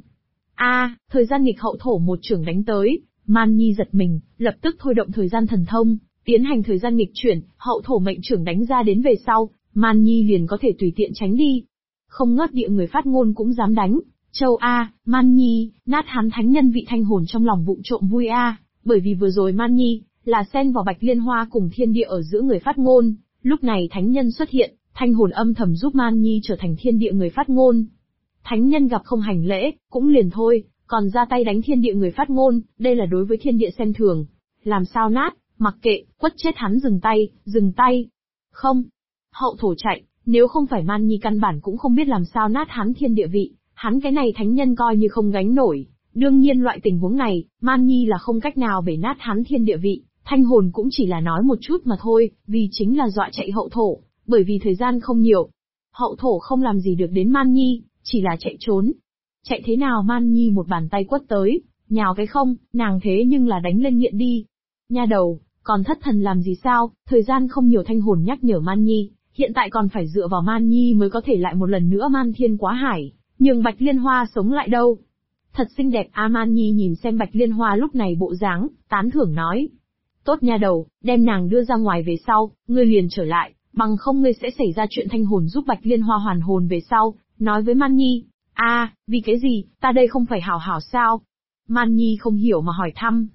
Speaker 1: Thời gian nghịch hậu thổ một chưởng đánh tới, Man Nhi giật mình, lập tức thôi động thời gian thần thông, Tiến hành thời gian nghịch chuyển, hậu thổ mệnh trưởng đánh ra đến về sau, Man Nhi liền có thể tùy tiện tránh đi. Không ngớt địa người phát ngôn cũng dám đánh. Châu A, Man Nhi, nát hắn thánh nhân vị thanh hồn trong lòng vụng trộm vui a, bởi vì vừa rồi Man Nhi là xen vào Bạch Liên Hoa cùng thiên địa ở giữa người phát ngôn, lúc này thánh nhân xuất hiện, thanh hồn âm thầm giúp Man Nhi trở thành thiên địa người phát ngôn. Thánh nhân gặp không hành lễ, cũng liền thôi, còn ra tay đánh thiên địa người phát ngôn, đây là đối với thiên địa xem thường. Làm sao nát, mặc kệ, quất chết hắn dừng tay. Không. Hậu thổ chạy, nếu không phải Man Nhi căn bản cũng không biết làm sao nát hắn thiên địa vị, hắn cái này thánh nhân coi như không gánh nổi. Đương nhiên loại tình huống này, Man Nhi là không cách nào bể nát hắn thiên địa vị, thanh hồn cũng chỉ là nói một chút mà thôi, vì chính là dọa chạy hậu thổ, bởi vì thời gian không nhiều. Hậu thổ không làm gì được đến Man Nhi, chỉ là chạy trốn. Chạy thế nào Man Nhi một bàn tay quất tới, nhào cái không, nàng thế nhưng là đánh lên nghiện đi. Nha đầu, còn thất thần làm gì sao, thời gian không nhiều thanh hồn nhắc nhở Man Nhi, hiện tại còn phải dựa vào Man Nhi mới có thể lại một lần nữa man thiên quá hải, nhường Bạch Liên Hoa sống lại đâu. Thật xinh đẹp a Man Nhi nhìn xem Bạch Liên Hoa lúc này bộ dáng, tán thưởng nói. Tốt nha đầu, đem nàng đưa ra ngoài về sau, ngươi liền trở lại, bằng không ngươi sẽ xảy ra chuyện thanh hồn giúp Bạch Liên Hoa hoàn hồn về sau, nói với Man Nhi. Vì cái gì, ta đây không phải hảo hảo sao? Man Nhi không hiểu mà hỏi thăm.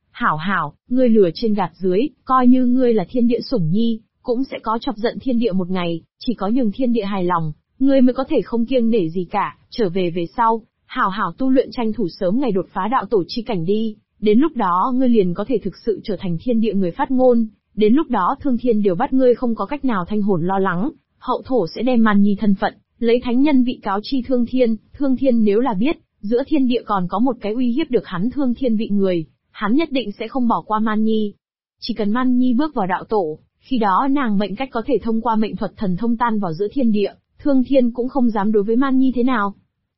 Speaker 1: Hảo, ngươi lừa trên gạt dưới, coi như ngươi là thiên địa sủng nhi, cũng sẽ có chọc giận thiên địa một ngày, chỉ có nhường thiên địa hài lòng, ngươi mới có thể không kiêng nể gì cả, trở về sau, hảo tu luyện tranh thủ sớm ngày đột phá đạo tổ chi cảnh đi, đến lúc đó ngươi liền có thể thực sự trở thành thiên địa người phát ngôn, đến lúc đó thương thiên đều bắt ngươi không có cách nào thanh hồn lo lắng, hậu thổ sẽ đem Man Nhi thân phận, lấy thánh nhân vị cáo chi thương thiên nếu là biết, giữa thiên địa còn có một cái uy hiếp được hắn thương thiên vị người, hắn nhất định sẽ không bỏ qua Man Nhi. Chỉ cần Man Nhi bước vào đạo tổ, khi đó nàng mệnh cách có thể thông qua mệnh thuật thần thông tan vào giữa thiên địa, thương thiên cũng không dám đối với Man Nhi thế nào.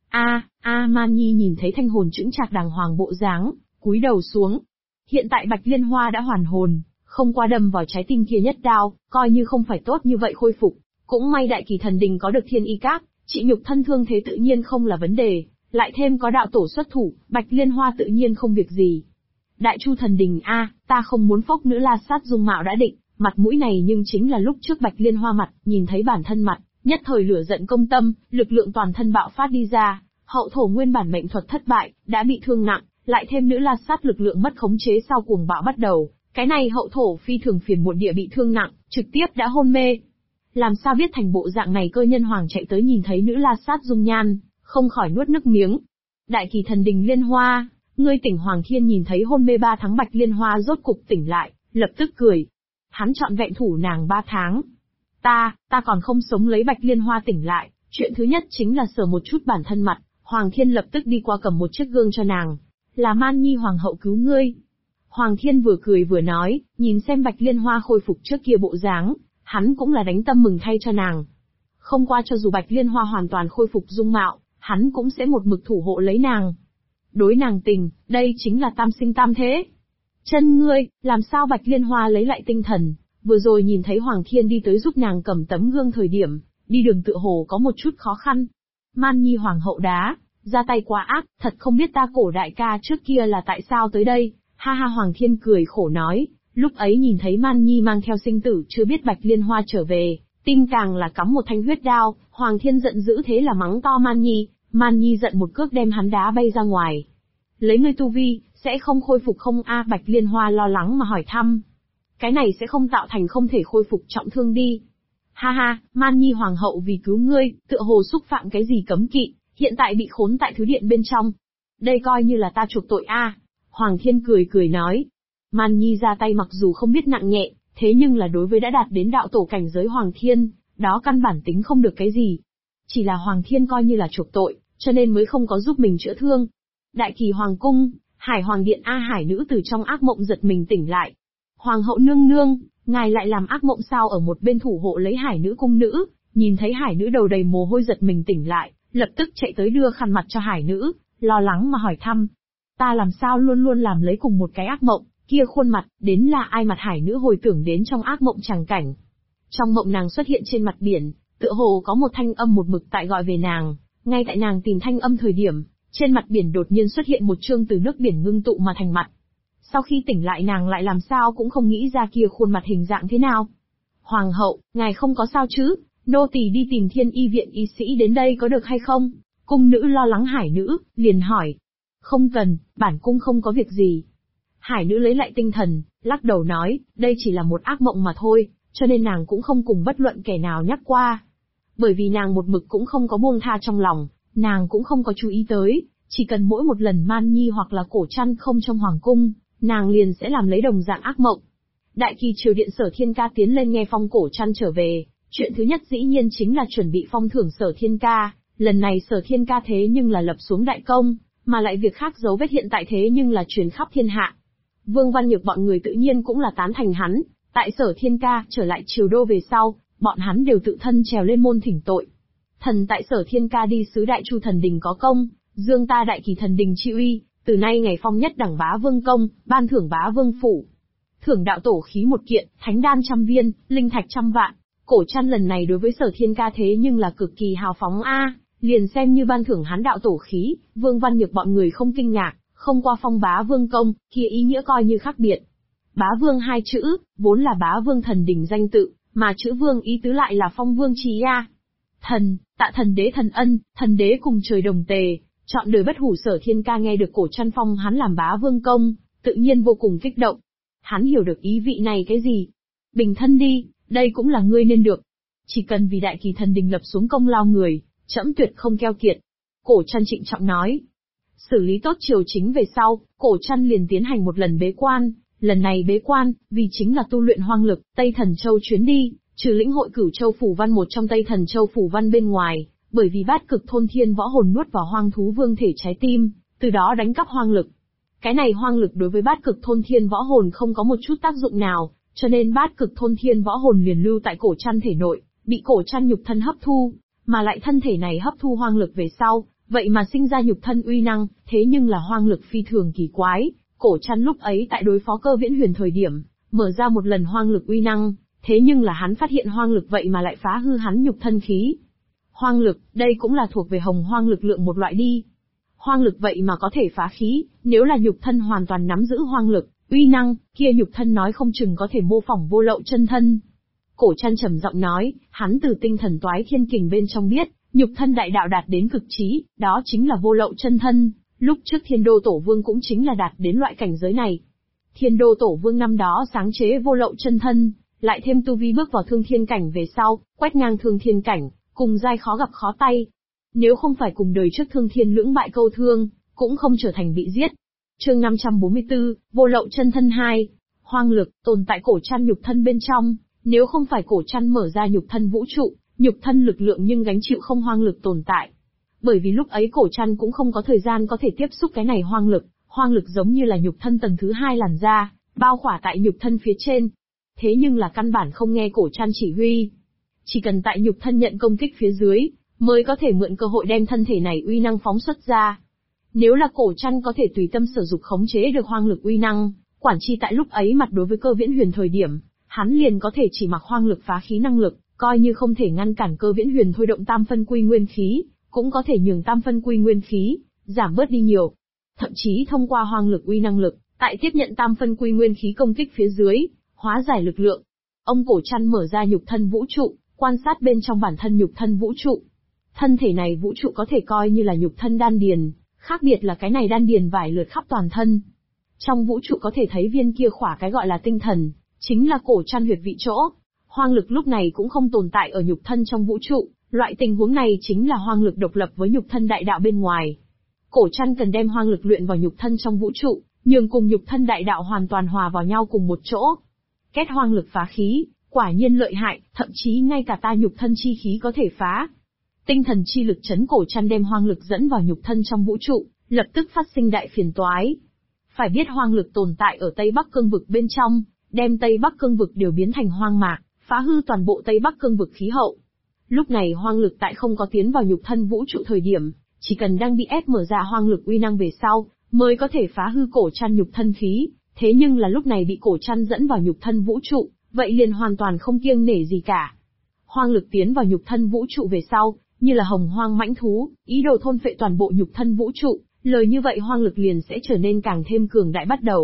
Speaker 1: Man Nhi nhìn thấy thanh hồn chững chạc đàng hoàng bộ dáng, cúi đầu xuống. Hiện tại Bạch Liên Hoa đã hoàn hồn, không qua đâm vào trái tim kia nhất đao, coi như không phải tốt như vậy khôi phục. Cũng may Đại Kỳ Thần Đình có được Thiên Y Các, trị nhục thân thương thế tự nhiên không là vấn đề, lại thêm có đạo tổ xuất thủ, Bạch Liên Hoa tự nhiên không việc gì. Đại Chu Thần Đình ta không muốn phốc nữ la sát dung mạo đã định, mặt mũi này nhưng chính là lúc trước Bạch Liên Hoa mặt, nhìn thấy bản thân mặt, nhất thời lửa giận công tâm, lực lượng toàn thân bạo phát đi ra, hậu thổ nguyên bản mệnh thuật thất bại, đã bị thương nặng, lại thêm nữ la sát lực lượng mất khống chế sau cuồng bạo bắt đầu, cái này hậu thổ phi thường phiền muộn địa bị thương nặng, trực tiếp đã hôn mê. Làm sao biết thành bộ dạng này Cơ Nhân Hoàng chạy tới nhìn thấy nữ la sát dung nhan, không khỏi nuốt nước miếng. Đại Kỳ Thần Đình Liên Hoa, ngươi tỉnh Hoàng Thiên nhìn thấy hôn mê 3 tháng Bạch Liên Hoa rốt cục tỉnh lại, lập tức cười. Hắn trọn vẹn thủ nàng 3 tháng. Ta còn không sống lấy Bạch Liên Hoa tỉnh lại, chuyện thứ nhất chính là sờ một chút bản thân mặt, Hoàng Thiên lập tức đi qua cầm một chiếc gương cho nàng. Là Man Nhi Hoàng hậu cứu ngươi. Hoàng Thiên vừa cười vừa nói, nhìn xem Bạch Liên Hoa khôi phục trước kia bộ dáng, hắn cũng là đánh tâm mừng thay cho nàng. Không qua cho dù Bạch Liên Hoa hoàn toàn khôi phục dung mạo, hắn cũng sẽ một mực thủ hộ lấy nàng. Đối nàng tình, đây chính là tam sinh tam thế. Chân ngươi, làm sao Bạch Liên Hoa lấy lại tinh thần, vừa rồi nhìn thấy Hoàng Thiên đi tới giúp nàng cầm tấm gương thời điểm, đi đường tựa hồ có một chút khó khăn. Man Nhi Hoàng hậu đá, ra tay quá ác, thật không biết ta cổ đại ca trước kia là tại sao tới đây. Ha ha Hoàng Thiên cười khổ nói, lúc ấy nhìn thấy Man Nhi mang theo sinh tử chưa biết Bạch Liên Hoa trở về, tim càng là cắm một thanh huyết đao, Hoàng Thiên giận dữ thế là mắng to Man Nhi giận một cước đem hắn đá bay ra ngoài. Lấy ngươi tu vi, sẽ không khôi phục không Bạch Liên Hoa lo lắng mà hỏi thăm. Cái này sẽ không tạo thành không thể khôi phục trọng thương đi. Ha ha, Man Nhi Hoàng hậu vì cứu ngươi, tựa hồ xúc phạm cái gì cấm kỵ, hiện tại bị khốn tại thứ điện bên trong. Đây coi như là ta chuộc tội Hoàng Thiên cười nói. Man Nhi ra tay mặc dù không biết nặng nhẹ, thế nhưng là đối với đã đạt đến đạo tổ cảnh giới Hoàng Thiên, đó căn bản tính không được cái gì. Chỉ là Hoàng Thiên coi như là chuộc tội, cho nên mới không có giúp mình chữa thương. Đại Kỳ Hoàng cung, Hải Hoàng điện Hải nữ từ trong ác mộng giật mình tỉnh lại. Hoàng hậu nương nương, ngài lại làm ác mộng sao? Ở một bên thủ hộ lấy Hải nữ cung nữ, nhìn thấy Hải nữ đầu đầy mồ hôi giật mình tỉnh lại, lập tức chạy tới đưa khăn mặt cho Hải nữ, lo lắng mà hỏi thăm. Ta làm sao luôn luôn làm lấy cùng một cái ác mộng, kia khuôn mặt, đến là ai? Mặt Hải nữ hồi tưởng đến trong ác mộng tràng cảnh. Trong mộng nàng xuất hiện trên mặt biển, tựa hồ có một thanh âm một mực tại gọi về nàng, ngay tại nàng tìm thanh âm thời điểm, trên mặt biển đột nhiên xuất hiện một chương từ nước biển ngưng tụ mà thành mặt. Sau khi tỉnh lại nàng lại làm sao cũng không nghĩ ra kia khuôn mặt hình dạng thế nào. Hoàng hậu, ngài không có sao chứ? Nô tỳ đi tìm Thiên Y viện y sĩ đến đây có được hay không? Cung nữ lo lắng Hải nữ, liền hỏi. Không cần, bản cung không có việc gì. Hải nữ lấy lại tinh thần, lắc đầu nói, đây chỉ là một ác mộng mà thôi, cho nên nàng cũng không cùng bất luận kẻ nào nhắc qua. Bởi vì nàng một mực cũng không có buông tha trong lòng, nàng cũng không có chú ý tới, chỉ cần mỗi một lần Man Nhi hoặc là Cổ Trăn không trong hoàng cung, nàng liền sẽ làm lấy đồng dạng ác mộng. Đại kỳ triều điện Sở Thiên Ca tiến lên nghe phong Cổ Trăn trở về, chuyện thứ nhất dĩ nhiên chính là chuẩn bị phong thưởng Sở Thiên Ca, lần này Sở Thiên Ca thế nhưng là lập xuống đại công, mà lại việc khác dấu vết hiện tại thế nhưng là truyền khắp thiên hạ. Vương Văn Nhược bọn người tự nhiên cũng là tán thành hắn, tại Sở Thiên Ca trở lại triều đô về sau, bọn hắn đều tự thân trèo lên môn thỉnh tội. Thần tại Sở Thiên Ca đi sứ Đại Chu thần đình có công, dương ta Đại Kỳ thần đình chi uy, từ nay ngày phong nhất đẳng bá vương công, ban thưởng bá vương phủ. Thưởng đạo tổ khí 1 kiện, thánh đan 100 viên, linh thạch 100 vạn. Cổ Trăn lần này đối với Sở Thiên Ca thế nhưng là cực kỳ hào phóng liền xem như ban thưởng hắn đạo tổ khí, Vương Văn Nhược bọn người không kinh ngạc, không qua phong bá vương công, kia ý nghĩa coi như khác biệt. Bá vương 2 chữ, vốn là bá vương thần đình danh tự, mà chữ vương ý tứ lại là phong vương trí Thần, tạ thần đế thần ân, thần đế cùng trời đồng tề, chọn đời bất hủ. Sở Thiên Ca nghe được Cổ Trăn phong hắn làm bá vương công, tự nhiên vô cùng kích động. Hắn hiểu được ý vị này cái gì. Bình thân đi, đây cũng là ngươi nên được. Chỉ cần vì Đại Kỳ thần đình lập xuống công lao người, trẫm tuyệt không keo kiệt. Cổ Trăn trịnh trọng nói. Xử lý tốt triều chính về sau, Cổ Trăn liền tiến hành một lần bế quan. Lần này bế quan, vì chính là tu luyện hoang lực, Tây Thần Châu chuyến đi, trừ lĩnh hội Cửu Châu Phủ Văn một trong Tây Thần Châu Phủ Văn bên ngoài, bởi vì Bát Cực Thôn Thiên Võ Hồn nuốt vào hoang thú vương thể trái tim, từ đó đánh cắp hoang lực. Cái này hoang lực đối với Bát Cực Thôn Thiên Võ Hồn không có một chút tác dụng nào, cho nên Bát Cực Thôn Thiên Võ Hồn liền lưu tại Cổ Trăn thể nội, bị Cổ Trăn nhục thân hấp thu, mà lại thân thể này hấp thu hoang lực về sau, vậy mà sinh ra nhục thân uy năng, thế nhưng là hoang lực phi thường kỳ quái. Cổ Trăn lúc ấy tại đối phó Cơ Viễn Huyền thời điểm, mở ra một lần hoang lực uy năng, thế nhưng là hắn phát hiện hoang lực vậy mà lại phá hư hắn nhục thân khí. Hoang lực, đây cũng là thuộc về hồng hoang lực lượng một loại đi. Hoang lực vậy mà có thể phá khí, nếu là nhục thân hoàn toàn nắm giữ hoang lực, uy năng, kia nhục thân nói không chừng có thể mô phỏng vô lậu chân thân. Cổ Trăn trầm giọng nói, hắn từ tinh thần toái thiên kình bên trong biết, nhục thân đại đạo đạt đến cực trí, đó chính là vô lậu chân thân. Lúc trước Thiên Đô Tổ Vương cũng chính là đạt đến loại cảnh giới này. Thiên Đô Tổ Vương năm đó sáng chế vô lậu chân thân, lại thêm tu vi bước vào thương thiên cảnh về sau, quét ngang thương thiên cảnh, cùng giai khó gặp khó tay. Nếu không phải cùng đời trước thương thiên lưỡng bại câu thương, cũng không trở thành bị giết. Chương 544, vô lậu chân thân 2. Hoang lực, tồn tại Cổ Trăn nhục thân bên trong, nếu không phải Cổ Trăn mở ra nhục thân vũ trụ, nhục thân lực lượng nhưng gánh chịu không hoang lực tồn tại. Bởi vì lúc ấy Cổ Trăn cũng không có thời gian có thể tiếp xúc cái này hoang lực giống như là nhục thân tầng thứ 2 làn da, bao khỏa tại nhục thân phía trên. Thế nhưng là căn bản không nghe Cổ Trăn chỉ huy. Chỉ cần tại nhục thân nhận công kích phía dưới, mới có thể mượn cơ hội đem thân thể này uy năng phóng xuất ra. Nếu là Cổ Trăn có thể tùy tâm sử dụng khống chế được hoang lực uy năng, quản chi tại lúc ấy mặt đối với Cơ Viễn Huyền thời điểm, hắn liền có thể chỉ mặc hoang lực phá khí năng lực, coi như không thể ngăn cản Cơ Viễn Huyền thôi động tam phân quy nguyên khí, cũng có thể nhường tam phân quy nguyên khí giảm bớt đi nhiều. Thậm chí thông qua hoang lực uy năng lực, tại tiếp nhận tam phân quy nguyên khí công kích phía dưới, hóa giải lực lượng. Ông Cổ Trăn mở ra nhục thân vũ trụ, quan sát bên trong bản thân nhục thân vũ trụ. Thân thể này vũ trụ có thể coi như là nhục thân đan điền, khác biệt là cái này đan điền vải lượt khắp toàn thân. Trong vũ trụ có thể thấy viên kia khỏa cái gọi là tinh thần, chính là Cổ Trăn huyệt vị chỗ. Hoang lực lúc này cũng không tồn tại ở nhục thân trong vũ trụ, loại tình huống này chính là hoang lực độc lập với nhục thân đại đạo bên ngoài. Cổ Trăn cần đem hoang lực luyện vào nhục thân trong vũ trụ, nhường cùng nhục thân đại đạo hoàn toàn hòa vào nhau cùng một chỗ. Kết hoang lực phá khí, quả nhiên lợi hại, thậm chí ngay cả ta nhục thân chi khí có thể phá. Tinh thần chi lực chấn Cổ Trăn đem hoang lực dẫn vào nhục thân trong vũ trụ, lập tức phát sinh đại phiền toái. Phải biết hoang lực tồn tại ở Tây Bắc Cương vực bên trong, đem Tây Bắc Cương vực đều biến thành hoang mạc, phá hư toàn bộ Tây Bắc Cương vực khí hậu. Lúc này hoang lực tại không có tiến vào nhục thân vũ trụ thời điểm, chỉ cần đang bị ép mở ra hoang lực uy năng về sau, mới có thể phá hư Cổ Trăn nhục thân khí. Thế nhưng là lúc này bị Cổ Trăn dẫn vào nhục thân vũ trụ, vậy liền hoàn toàn không kiêng nể gì cả. Hoang lực tiến vào nhục thân vũ trụ về sau, như là hồng hoang mãnh thú, ý đồ thôn phệ toàn bộ nhục thân vũ trụ, lời như vậy hoang lực liền sẽ trở nên càng thêm cường đại bắt đầu.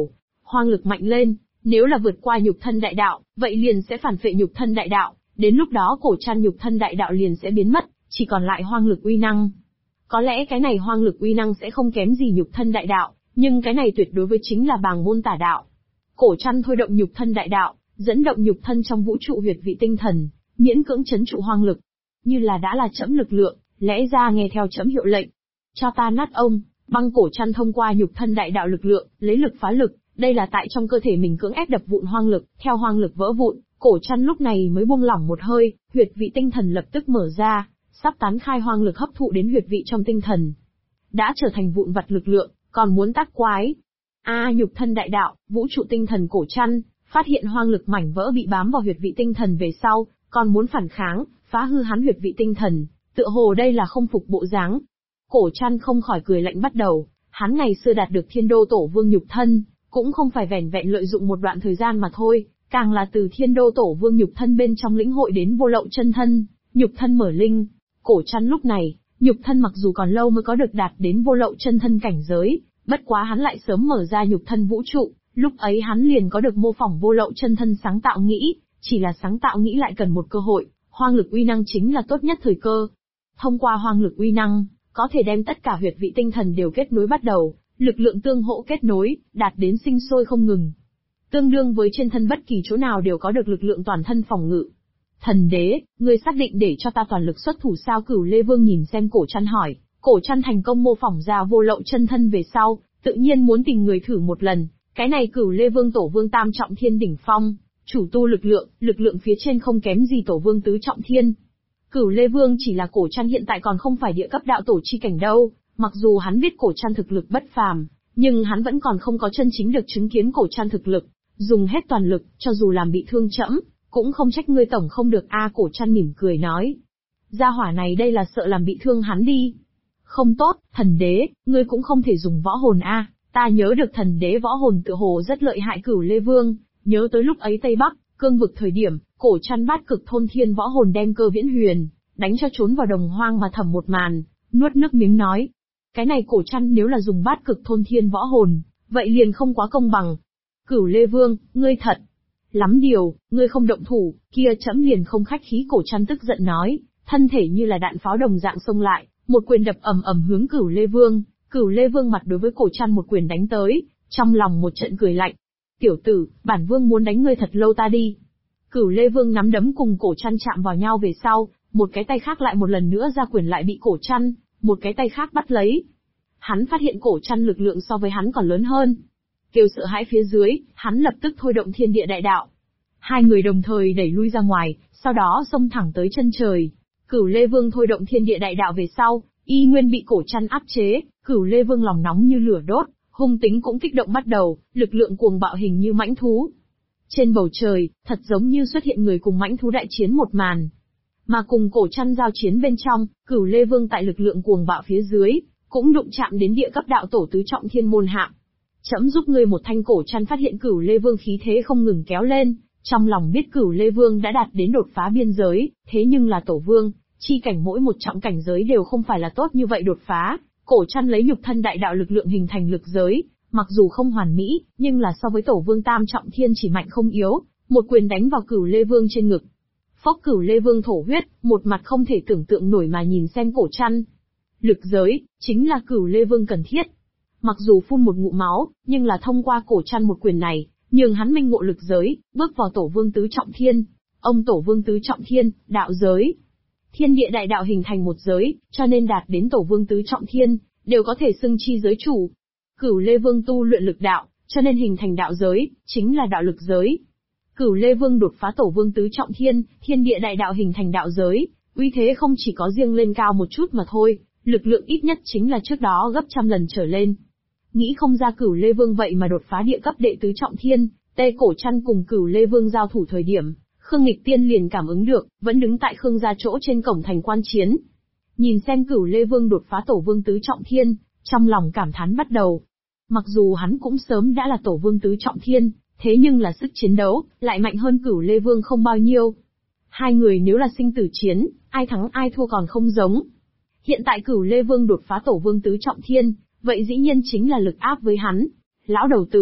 Speaker 1: Hoang lực mạnh lên, nếu là vượt qua nhục thân đại đạo, vậy liền sẽ phản phệ nhục thân đại đạo, đến lúc đó cổ trăn nhục thân đại đạo liền sẽ biến mất, chỉ còn lại hoang lực uy năng. Có lẽ cái này hoang lực uy năng sẽ không kém gì nhục thân đại đạo, nhưng cái này tuyệt đối với chính là bàng môn tả đạo. Cổ trăn thôi động nhục thân đại đạo, dẫn động nhục thân trong vũ trụ huyệt vị tinh thần, miễn cưỡng trấn trụ hoang lực. Như là đã là trẫm lực lượng, lẽ ra nghe theo trẫm hiệu lệnh. Cho ta nát ông, băng cổ trăn thông qua nhục thân đại đạo lực lượng, lấy lực phá lực, đây là tại trong cơ thể mình cưỡng ép đập vụn hoang lực, theo hoang lực vỡ vụn, cổ trăn lúc này mới buông lỏng một hơi, huyệt vị tinh thần lập tức mở ra, sắp tán khai hoang lực hấp thụ đến huyệt vị trong tinh thần. Đã trở thành vụn vặt lực lượng, còn muốn tác quái. Nhục thân đại đạo, vũ trụ tinh thần cổ trăn, phát hiện hoang lực mảnh vỡ bị bám vào huyệt vị tinh thần về sau, còn muốn phản kháng, phá hư hắn huyệt vị tinh thần, tựa hồ đây là không phục bộ dáng. Cổ trăn không khỏi cười lạnh bắt đầu, hắn ngày xưa đạt được thiên đô tổ vương nhục thân, cũng không phải vẻn vẹn lợi dụng một đoạn thời gian mà thôi, càng là từ thiên đô tổ vương nhục thân bên trong lĩnh hội đến vô lậu chân thân, nhục thân mở linh. Cổ trăn lúc này, nhục thân mặc dù còn lâu mới có được đạt đến vô lậu chân thân cảnh giới, bất quá hắn lại sớm mở ra nhục thân vũ trụ, lúc ấy hắn liền có được mô phỏng vô lậu chân thân sáng tạo nghĩ, chỉ là sáng tạo nghĩ lại cần một cơ hội, hoang lực uy năng chính là tốt nhất thời cơ. Thông qua hoang lực uy năng, có thể đem tất cả huyệt vị tinh thần đều kết nối bắt đầu, lực lượng tương hỗ kết nối, đạt đến sinh sôi không ngừng. Tương đương với trên thân bất kỳ chỗ nào đều có được lực lượng toàn thân phòng ngự. Thần đế, ngươi xác định để cho ta toàn lực xuất thủ sao? Cửu Lê Vương nhìn xem cổ trăn hỏi, cổ trăn thành công mô phỏng ra vô lậu chân thân về sau, tự nhiên muốn tìm người thử một lần, cái này Cửu Lê Vương tổ vương tam trọng thiên đỉnh phong, chủ tu lực lượng phía trên không kém gì tổ vương tứ trọng thiên. Cửu Lê Vương chỉ là cổ trăn hiện tại còn không phải địa cấp đạo tổ chi cảnh đâu, mặc dù hắn biết cổ trăn thực lực bất phàm, nhưng hắn vẫn còn không có chân chính được chứng kiến cổ trăn thực lực, dùng hết toàn lực, cho dù làm bị thương trẫm, cũng không trách ngươi tổng không được cổ trăn mỉm cười nói. Gia hỏa này đây là sợ làm bị thương hắn đi. Không tốt, thần đế, ngươi cũng không thể dùng võ hồn ta nhớ được thần đế võ hồn tựa hồ rất lợi hại. Cửu Lê Vương, nhớ tới lúc ấy Tây Bắc, cương vực thời điểm, cổ trăn bát cực thôn thiên võ hồn đem Cơ Viễn Huyền, đánh cho trốn vào đồng hoang mà thầm một màn, nuốt nước miếng nói. Cái này cổ trăn nếu là dùng bát cực thôn thiên võ hồn, vậy liền không quá công bằng. Cửu Lê Vương, ngươi thật lắm điều, ngươi không động thủ, kia trẫm liền không khách khí. Cổ trăn tức giận nói, thân thể như là đạn pháo đồng dạng xông lại, một quyền đập ầm ầm hướng Cửu Lê Vương. Cửu Lê Vương mặt đối với cổ trăn một quyền đánh tới, trong lòng một trận cười lạnh. Tiểu tử, bản vương muốn đánh ngươi thật lâu ta đi. Cửu Lê Vương nắm đấm cùng cổ trăn chạm vào nhau về sau, một cái tay khác lại một lần nữa ra quyền lại bị cổ trăn, một cái tay khác bắt lấy. Hắn phát hiện cổ trăn lực lượng so với hắn còn lớn hơn. Kêu sợ hãi phía dưới, hắn lập tức thôi động thiên địa đại đạo. Hai người đồng thời đẩy lui ra ngoài, sau đó xông thẳng tới chân trời. Cửu Lê Vương thôi động thiên địa đại đạo về sau, y nguyên bị cổ trăn áp chế. Cửu Lê Vương lòng nóng như lửa đốt, hung tính cũng kích động bắt đầu, lực lượng cuồng bạo hình như mãnh thú. Trên bầu trời, thật giống như xuất hiện người cùng mãnh thú đại chiến một màn. Mà cùng cổ trăn giao chiến bên trong, Cửu Lê Vương tại lực lượng cuồng bạo phía dưới, cũng đụng chạm đến địa cấp đạo tổ tứ trọng thiên môn hạm. Trẫm giúp ngươi một thanh. Cổ trăn phát hiện Cửu Lê Vương khí thế không ngừng kéo lên, trong lòng biết Cửu Lê Vương đã đạt đến đột phá biên giới, thế nhưng là tổ vương, chi cảnh mỗi một trọng cảnh giới đều không phải là tốt như vậy đột phá. Cổ trăn lấy nhục thân đại đạo lực lượng hình thành lực giới, mặc dù không hoàn mỹ, nhưng là so với tổ vương tam trọng thiên chỉ mạnh không yếu, một quyền đánh vào Cửu Lê Vương trên ngực. Phốc! Cửu Lê Vương thổ huyết, một mặt không thể tưởng tượng nổi mà nhìn xem cổ trăn. Lực giới, chính là Cửu Lê Vương cần thiết. Mặc dù phun một ngụm máu, nhưng là thông qua cổ trăn một quyền này, nhường hắn minh ngộ lực giới, bước vào tổ vương tứ trọng thiên. Ông tổ vương tứ trọng thiên, đạo giới. Thiên địa đại đạo hình thành một giới, cho nên đạt đến tổ vương tứ trọng thiên, đều có thể xưng chi giới chủ. Cửu Lê Vương tu luyện lực đạo, cho nên hình thành đạo giới, chính là đạo lực giới. Cửu Lê Vương đột phá tổ vương tứ trọng thiên, thiên địa đại đạo hình thành đạo giới, uy thế không chỉ có riêng lên cao một chút mà thôi, lực lượng ít nhất chính là trước đó gấp trăm lần trở lên. Nghĩ không ra Cửu Lê Vương vậy mà đột phá địa cấp đệ tứ trọng thiên. Tê cổ trăn cùng Cửu Lê Vương giao thủ thời điểm, Khương Nghịch Tiên liền cảm ứng được, vẫn đứng tại Khương gia chỗ trên cổng thành quan chiến. Nhìn xem Cửu Lê Vương đột phá tổ vương tứ trọng thiên, trong lòng cảm thán bắt đầu. Mặc dù hắn cũng sớm đã là tổ vương tứ trọng thiên, thế nhưng là sức chiến đấu, lại mạnh hơn Cửu Lê Vương không bao nhiêu. Hai người nếu là sinh tử chiến, ai thắng ai thua còn không giống. Hiện tại Cửu Lê Vương đột phá tổ vương tứ trọng thiên, vậy dĩ nhiên chính là lực áp với hắn. Lão đầu tử,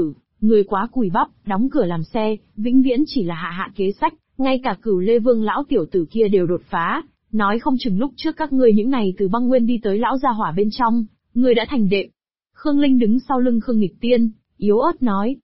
Speaker 1: Người quá cùi bắp, đóng cửa làm xe, vĩnh viễn chỉ là hạ hạ kế sách, ngay cả Cửu Lê Vương lão tiểu tử kia đều đột phá, nói không chừng lúc trước các ngươi những này từ băng nguyên đi tới lão gia hỏa bên trong, ngươi đã thành đệm. Khương Linh đứng sau lưng Khương Nghịch Tiên, yếu ớt nói.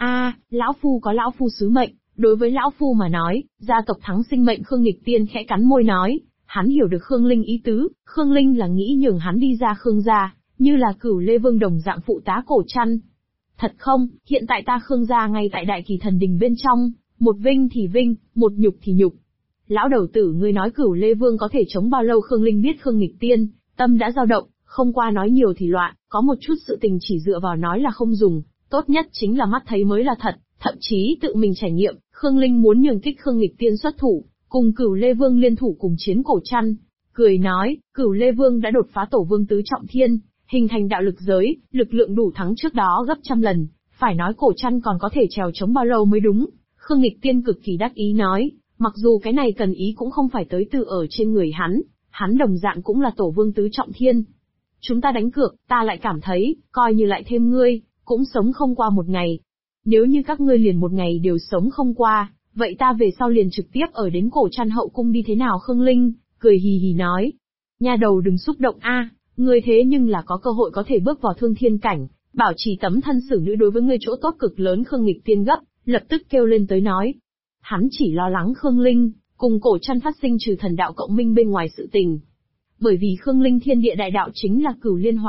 Speaker 1: Lão phu có lão phu sứ mệnh, đối với lão phu mà nói, gia tộc thắng sinh mệnh. Khương Nghịch Tiên khẽ cắn môi nói, hắn hiểu được Khương Linh ý tứ, Khương Linh là nghĩ nhường hắn đi ra Khương gia, như là Cửu Lê Vương đồng dạng phụ tá Cổ Trăn. Thật không, hiện tại ta Khương gia ngay tại Đại Kỳ Thần Đình bên trong, một vinh thì vinh, một nhục thì nhục. Lão đầu tử ngươi nói Cửu Lê Vương có thể chống bao lâu? Khương Linh biết Khương Nghịch Tiên, tâm đã dao động, không qua nói nhiều thì loạn, có một chút sự tình chỉ dựa vào nói là không dùng, tốt nhất chính là mắt thấy mới là thật, thậm chí tự mình trải nghiệm. Khương Linh muốn nhường kích Khương Nghịch Tiên xuất thủ, cùng Cửu Lê Vương liên thủ cùng chiến Cổ Trăn. Cười nói, Cửu Lê Vương đã đột phá Tổ Vương tứ trọng thiên, hình thành đạo lực giới, lực lượng đủ thắng trước đó gấp trăm lần, phải nói Cổ Trăn còn có thể trèo chống bao lâu mới đúng. Khương Nghịch Tiên cực kỳ đắc ý nói, mặc dù cái này cần ý cũng không phải tới từ ở trên người hắn đồng dạng cũng là Tổ Vương tứ trọng thiên. Chúng ta đánh cược, ta lại cảm thấy, coi như lại thêm ngươi, cũng sống không qua một ngày. Nếu như các ngươi liền một ngày đều sống không qua, vậy ta về sau liền trực tiếp ở đến Cổ Trăn hậu cung đi thế nào? Khương Linh cười hì hì nói, nha đầu đừng xúc động ngươi thế nhưng là có cơ hội có thể bước vào thương thiên cảnh, bảo trì tấm thân xử nữ đối với ngươi chỗ tốt cực lớn. Khương Nghịch Tiên gấp, lập tức kêu lên tới nói. Hắn chỉ lo lắng Khương Linh, cùng Cổ Trăn phát sinh trừ thần đạo cộng minh bên ngoài sự tình. Bởi vì Khương Linh thiên địa đại đạo chính là Cửu Liên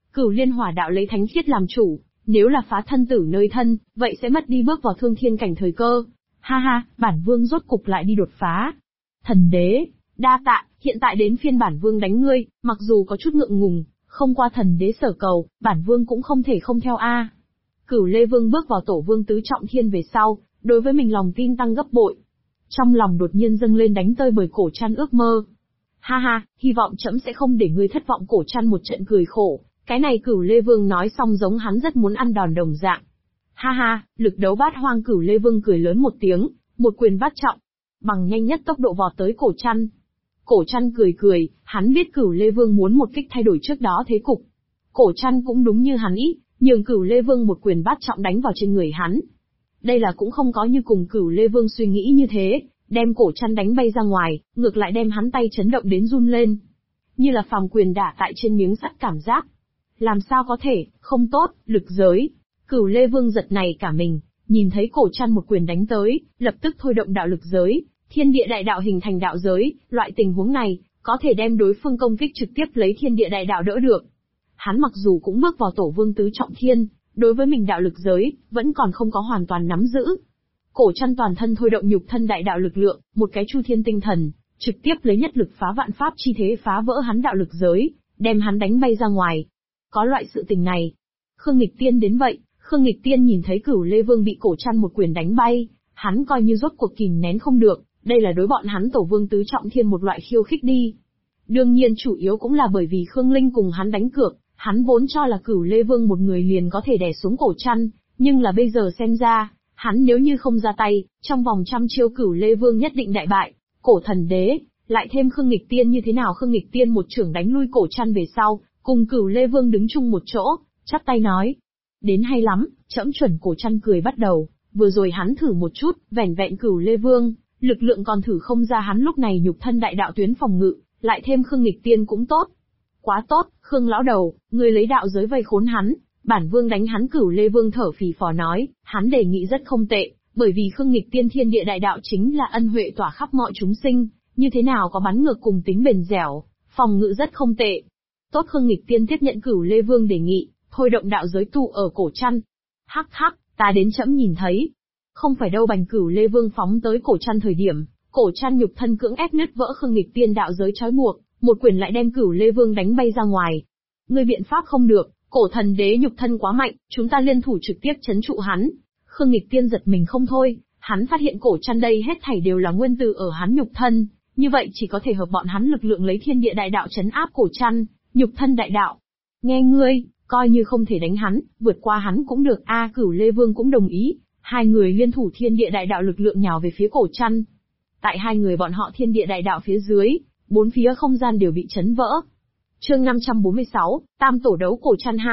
Speaker 1: Hỏa đạo lấy thánh khiết làm chủ, nếu là phá thân tử nơi thân, vậy sẽ mất đi bước vào thương thiên cảnh thời cơ. Ha, bản vương rốt cục lại đi đột phá. Thần đế, đa tạ, hiện tại đến phiên bản vương đánh ngươi, mặc dù có chút ngượng ngùng, không qua thần đế sở cầu, bản vương cũng không thể không theo Cửu Lê Vương bước vào Tổ Vương tứ trọng thiên về sau, đối với mình lòng tin tăng gấp bội. Trong lòng đột nhiên dâng lên đánh tơi bởi Cổ Trăn ước mơ. Ha, hy vọng trẫm sẽ không để ngươi thất vọng. Cổ Trăn một trận cười khổ, cái này Cửu Lê Vương nói xong giống hắn rất muốn ăn đòn đồng dạng. Ha, lực đấu bát hoang. Cửu Lê Vương cười lớn một tiếng, một quyền bát trọng, bằng nhanh nhất tốc độ vọt tới Cổ Trăn. Cổ Trăn cười, hắn biết Cửu Lê Vương muốn một kích thay đổi trước đó thế cục. Cổ Trăn cũng đúng như hắn ý, nhường Cửu Lê Vương một quyền bát trọng đánh vào trên người hắn. Đây là cũng không có như cùng Cửu Lê Vương suy nghĩ như thế, đem Cổ Trăn đánh bay ra ngoài, ngược lại đem hắn tay chấn động đến run lên. Như là phàm quyền đả tại trên miếng sắt cảm giác. Làm sao có thể, không tốt, lực giới. Cửu Lê Vương giật này cả mình, nhìn thấy Cổ Trăn một quyền đánh tới, lập tức thôi động đạo lực giới, thiên địa đại đạo hình thành đạo giới, loại tình huống này, có thể đem đối phương công kích trực tiếp lấy thiên địa đại đạo đỡ được. Hắn mặc dù cũng bước vào Tổ Vương tứ trọng thiên, đối với mình đạo lực giới, vẫn còn không có hoàn toàn nắm giữ. Cổ Trăn toàn thân thôi động nhục thân đại đạo lực lượng, một cái chu thiên tinh thần, trực tiếp lấy nhất lực phá vạn pháp chi thế phá vỡ hắn đạo lực giới, đem hắn đánh bay ra ngoài. Có loại sự tình này. Khương Nghịch Tiên đến vậy, Khương Nghịch Tiên nhìn thấy Cửu Lê Vương bị Cổ Trăn một quyền đánh bay, hắn coi như rốt cuộc kìm nén không được, đây là đối bọn hắn Tổ Vương tứ trọng thiên một loại khiêu khích đi. Đương nhiên chủ yếu cũng là bởi vì Khương Linh cùng hắn đánh cược, hắn vốn cho là Cửu Lê Vương một người liền có thể đè xuống Cổ Trăn, nhưng là bây giờ xem ra, hắn nếu như không ra tay, trong vòng trăm chiêu Cửu Lê Vương nhất định đại bại. Cổ thần đế, lại thêm Khương Nghịch Tiên như thế nào? Khương Nghịch Tiên một chưởng đánh lui Cổ Trăn về sau, cùng Cửu Lê Vương đứng chung một chỗ, chắp tay nói. Đến hay lắm, trẫm chuẩn. Cổ Trăn cười bắt đầu, vừa rồi hắn thử một chút, vẻn vẹn Cửu Lê Vương, lực lượng còn thử không ra hắn lúc này nhục thân đại đạo tuyến phòng ngự, lại thêm Khương Nghịch Tiên cũng tốt. Quá tốt, Khương lão đầu, ngươi lấy đạo giới vây khốn hắn, bản vương đánh hắn. Cửu Lê Vương thở phì phò nói, hắn đề nghị rất không tệ, bởi vì Khương Nghịch Tiên thiên địa đại đạo chính là ân huệ tỏa khắp mọi chúng sinh, như thế nào có bắn ngược cùng tính bền dẻo, phòng ngự rất không tệ. Tốt. Khương Nghịch Tiên tiếp nhận Cửu Lê Vương đề nghị, thôi động đạo giới tụ ở Cổ Trăn. Hắc, ta đến trẫm nhìn thấy. Không phải đâu. Bành Cửu Lê Vương phóng tới Cổ Trăn thời điểm, Cổ Trăn nhục thân cưỡng ép nứt vỡ Khương Nghịch Tiên đạo giới trói buộc, một quyền lại đem Cửu Lê Vương đánh bay ra ngoài. Ngươi biện pháp không được, Cổ thần đế nhục thân quá mạnh, chúng ta liên thủ trực tiếp trấn trụ hắn. Khương Nghịch Tiên giật mình không thôi, hắn phát hiện Cổ Trăn đây hết thảy đều là nguyên tử ở hắn nhục thân, như vậy chỉ có thể hợp bọn hắn lực lượng lấy thiên địa đại đạo trấn áp Cổ Trăn, nhục thân đại đạo. Nghe ngươi, coi như không thể đánh hắn, vượt qua hắn cũng được. Cửu Lê Vương cũng đồng ý, hai người liên thủ thiên địa đại đạo lực lượng nhào về phía Cổ Trăn. Tại hai người bọn họ thiên địa đại đạo phía dưới, bốn phía không gian đều bị chấn vỡ. Chương 546, Tam tổ đấu Cổ Trăn 2,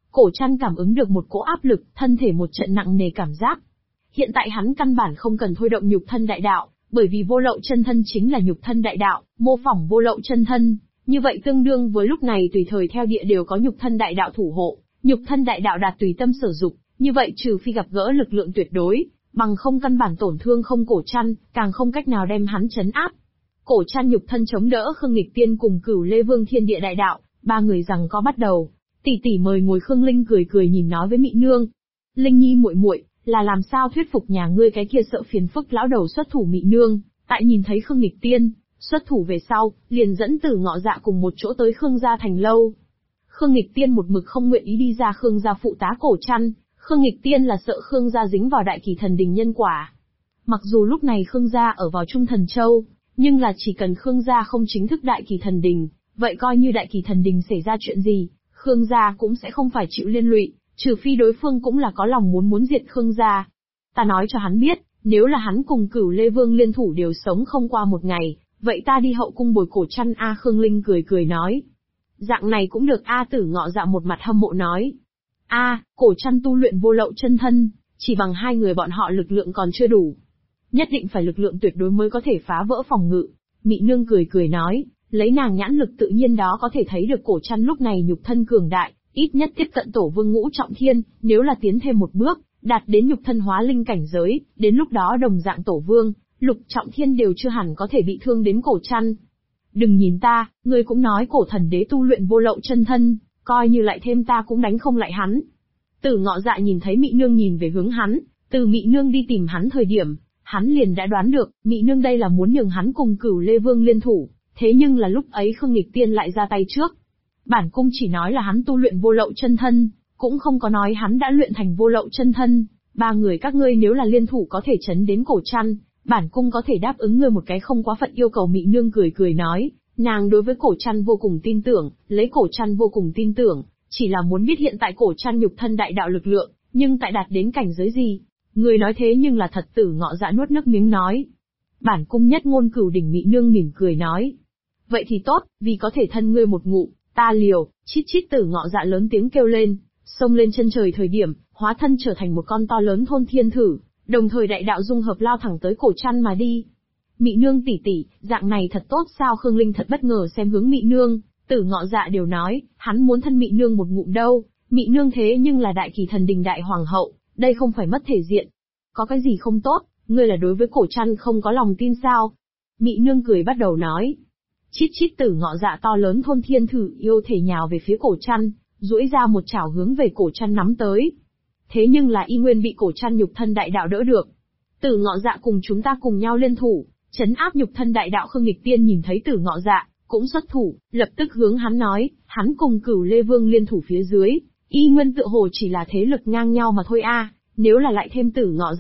Speaker 1: Cổ Trăn cảm ứng được một cỗ áp lực, thân thể một trận nặng nề cảm giác. Hiện tại hắn căn bản không cần thôi động nhục thân đại đạo, bởi vì vô lậu chân thân chính là nhục thân đại đạo, mô phỏng vô lậu chân thân, như vậy tương đương với lúc này tùy thời theo địa đều có nhục thân đại đạo thủ hộ, nhục thân đại đạo đạt tùy tâm sử dụng, như vậy trừ phi gặp gỡ lực lượng tuyệt đối, bằng không căn bản tổn thương không Cổ Trăn, càng không cách nào đem hắn trấn áp. Cổ Trăn nhục thân chống đỡ Khương Nghịch Tiên cùng Cửu Lê Vương thiên địa đại đạo, ba người rằng có bắt đầu. Tỷ tỷ mời ngồi. Khương Linh cười cười nhìn nói với Mị Nương. Linh Nhi muội muội, là làm sao thuyết phục nhà ngươi cái kia sợ phiền phức lão đầu xuất thủ. Mị Nương, tại nhìn thấy Khương Nghịch Tiên xuất thủ về sau, liền dẫn Tử Ngọ Dạ cùng một chỗ tới Khương gia thành lâu. Khương Nghịch Tiên một mực không nguyện ý đi ra Khương gia phụ tá Cổ Trăn, Khương Nghịch Tiên là sợ Khương gia dính vào Đại Kỳ Thần Đình nhân quả. Mặc dù lúc này Khương gia ở vào Trung Thần Châu, nhưng là chỉ cần Khương gia không chính thức Đại Kỳ Thần Đình, vậy coi như Đại Kỳ Thần Đình xảy ra chuyện gì, Khương gia cũng sẽ không phải chịu liên lụy, trừ phi đối phương cũng là có lòng muốn diệt Khương gia. Ta nói cho hắn biết, nếu là hắn cùng Cửu Lê Vương liên thủ đều sống không qua một ngày, vậy ta đi hậu cung bồi Cổ Trăn a. Khương Linh cười cười nói. Dạng này cũng được a. Tử Ngọ Dạ một mặt hâm mộ nói. A, Cổ Trăn tu luyện vô lậu chân thân, chỉ bằng hai người bọn họ lực lượng còn chưa đủ. Nhất định phải lực lượng tuyệt đối mới có thể phá vỡ phòng ngự. Mị Nương cười cười nói, lấy nàng nhãn lực tự nhiên đó có thể thấy được Cổ Trăn lúc này nhục thân cường đại, ít nhất tiếp cận Tổ Vương Ngũ Trọng Thiên, nếu là tiến thêm một bước, đạt đến nhục thân hóa linh cảnh giới, đến lúc đó đồng dạng Tổ Vương, Lục Trọng Thiên đều chưa hẳn có thể bị thương đến Cổ Trăn. Đừng nhìn ta, ngươi cũng nói Cổ Thần Đế tu luyện vô lậu chân thân, coi như lại thêm ta cũng đánh không lại hắn. Tử Ngọ Dạ nhìn thấy Mị Nương nhìn về hướng hắn, từ Mị Nương đi tìm hắn thời điểm, hắn liền đã đoán được, Mị Nương đây là muốn nhường hắn cùng Cửu Lê Vương liên thủ, thế nhưng là lúc ấy Khương Nghịch Tiên lại ra tay trước. Bản cung chỉ nói là hắn tu luyện vô lậu chân thân, cũng không có nói hắn đã luyện thành vô lậu chân thân, ba người các ngươi nếu là liên thủ có thể chấn đến Cổ Trăn, bản cung có thể đáp ứng ngươi một cái không quá phận yêu cầu. Mị Nương cười cười nói, nàng đối với Cổ Trăn vô cùng tin tưởng, lấy Cổ Trăn vô cùng tin tưởng, chỉ là muốn biết hiện tại Cổ Trăn nhục thân đại đạo lực lượng, nhưng tại đạt đến cảnh giới gì. Người nói thế nhưng là thật. Tử Ngọ Dạ nuốt nước miếng nói. Bản cung nhất ngôn cửu đỉnh. Mị Nương mỉm cười nói. Vậy thì tốt, vì có thể thân ngươi một ngụm, ta liều. Chít chít. Tử Ngọ Dạ lớn tiếng kêu lên, xông lên chân trời thời điểm, hóa thân trở thành một con to lớn thôn thiên thử, đồng thời đại đạo dung hợp lao thẳng tới Cổ Trăn mà đi. Mị Nương tỷ tỷ, dạng này thật tốt sao? Khương Linh thật bất ngờ xem hướng Mị Nương. Tử Ngọ Dạ đều nói, hắn muốn thân Mị Nương một ngụm đâu, Mị Nương thế nhưng là Đại Kỳ Thần Đình đại hoàng hậu, đây không phải mất thể diện. Có cái gì không tốt, ngươi là đối với Cổ Trăn không có lòng tin sao? Mị Nương cười bắt đầu nói. Chít chít. Tử Ngọ Dạ to lớn thôn thiên thử yêu thể nhào về phía Cổ Trăn, duỗi ra một chảo hướng về Cổ Trăn nắm tới. Thế nhưng là y nguyên bị Cổ Trăn nhục thân đại đạo đỡ được. Tử Ngọ Dạ cùng chúng ta cùng nhau liên thủ, trấn áp nhục thân đại đạo. Khương Nghịch Tiên nhìn thấy Tử Ngọ Dạ cũng xuất thủ, lập tức hướng hắn nói, hắn cùng Cửu Lê Vương liên thủ phía dưới, y nguyên tựa hồ chỉ là thế lực ngang nhau mà thôi a. Nếu là lại thêm Tử Ngọ Dạ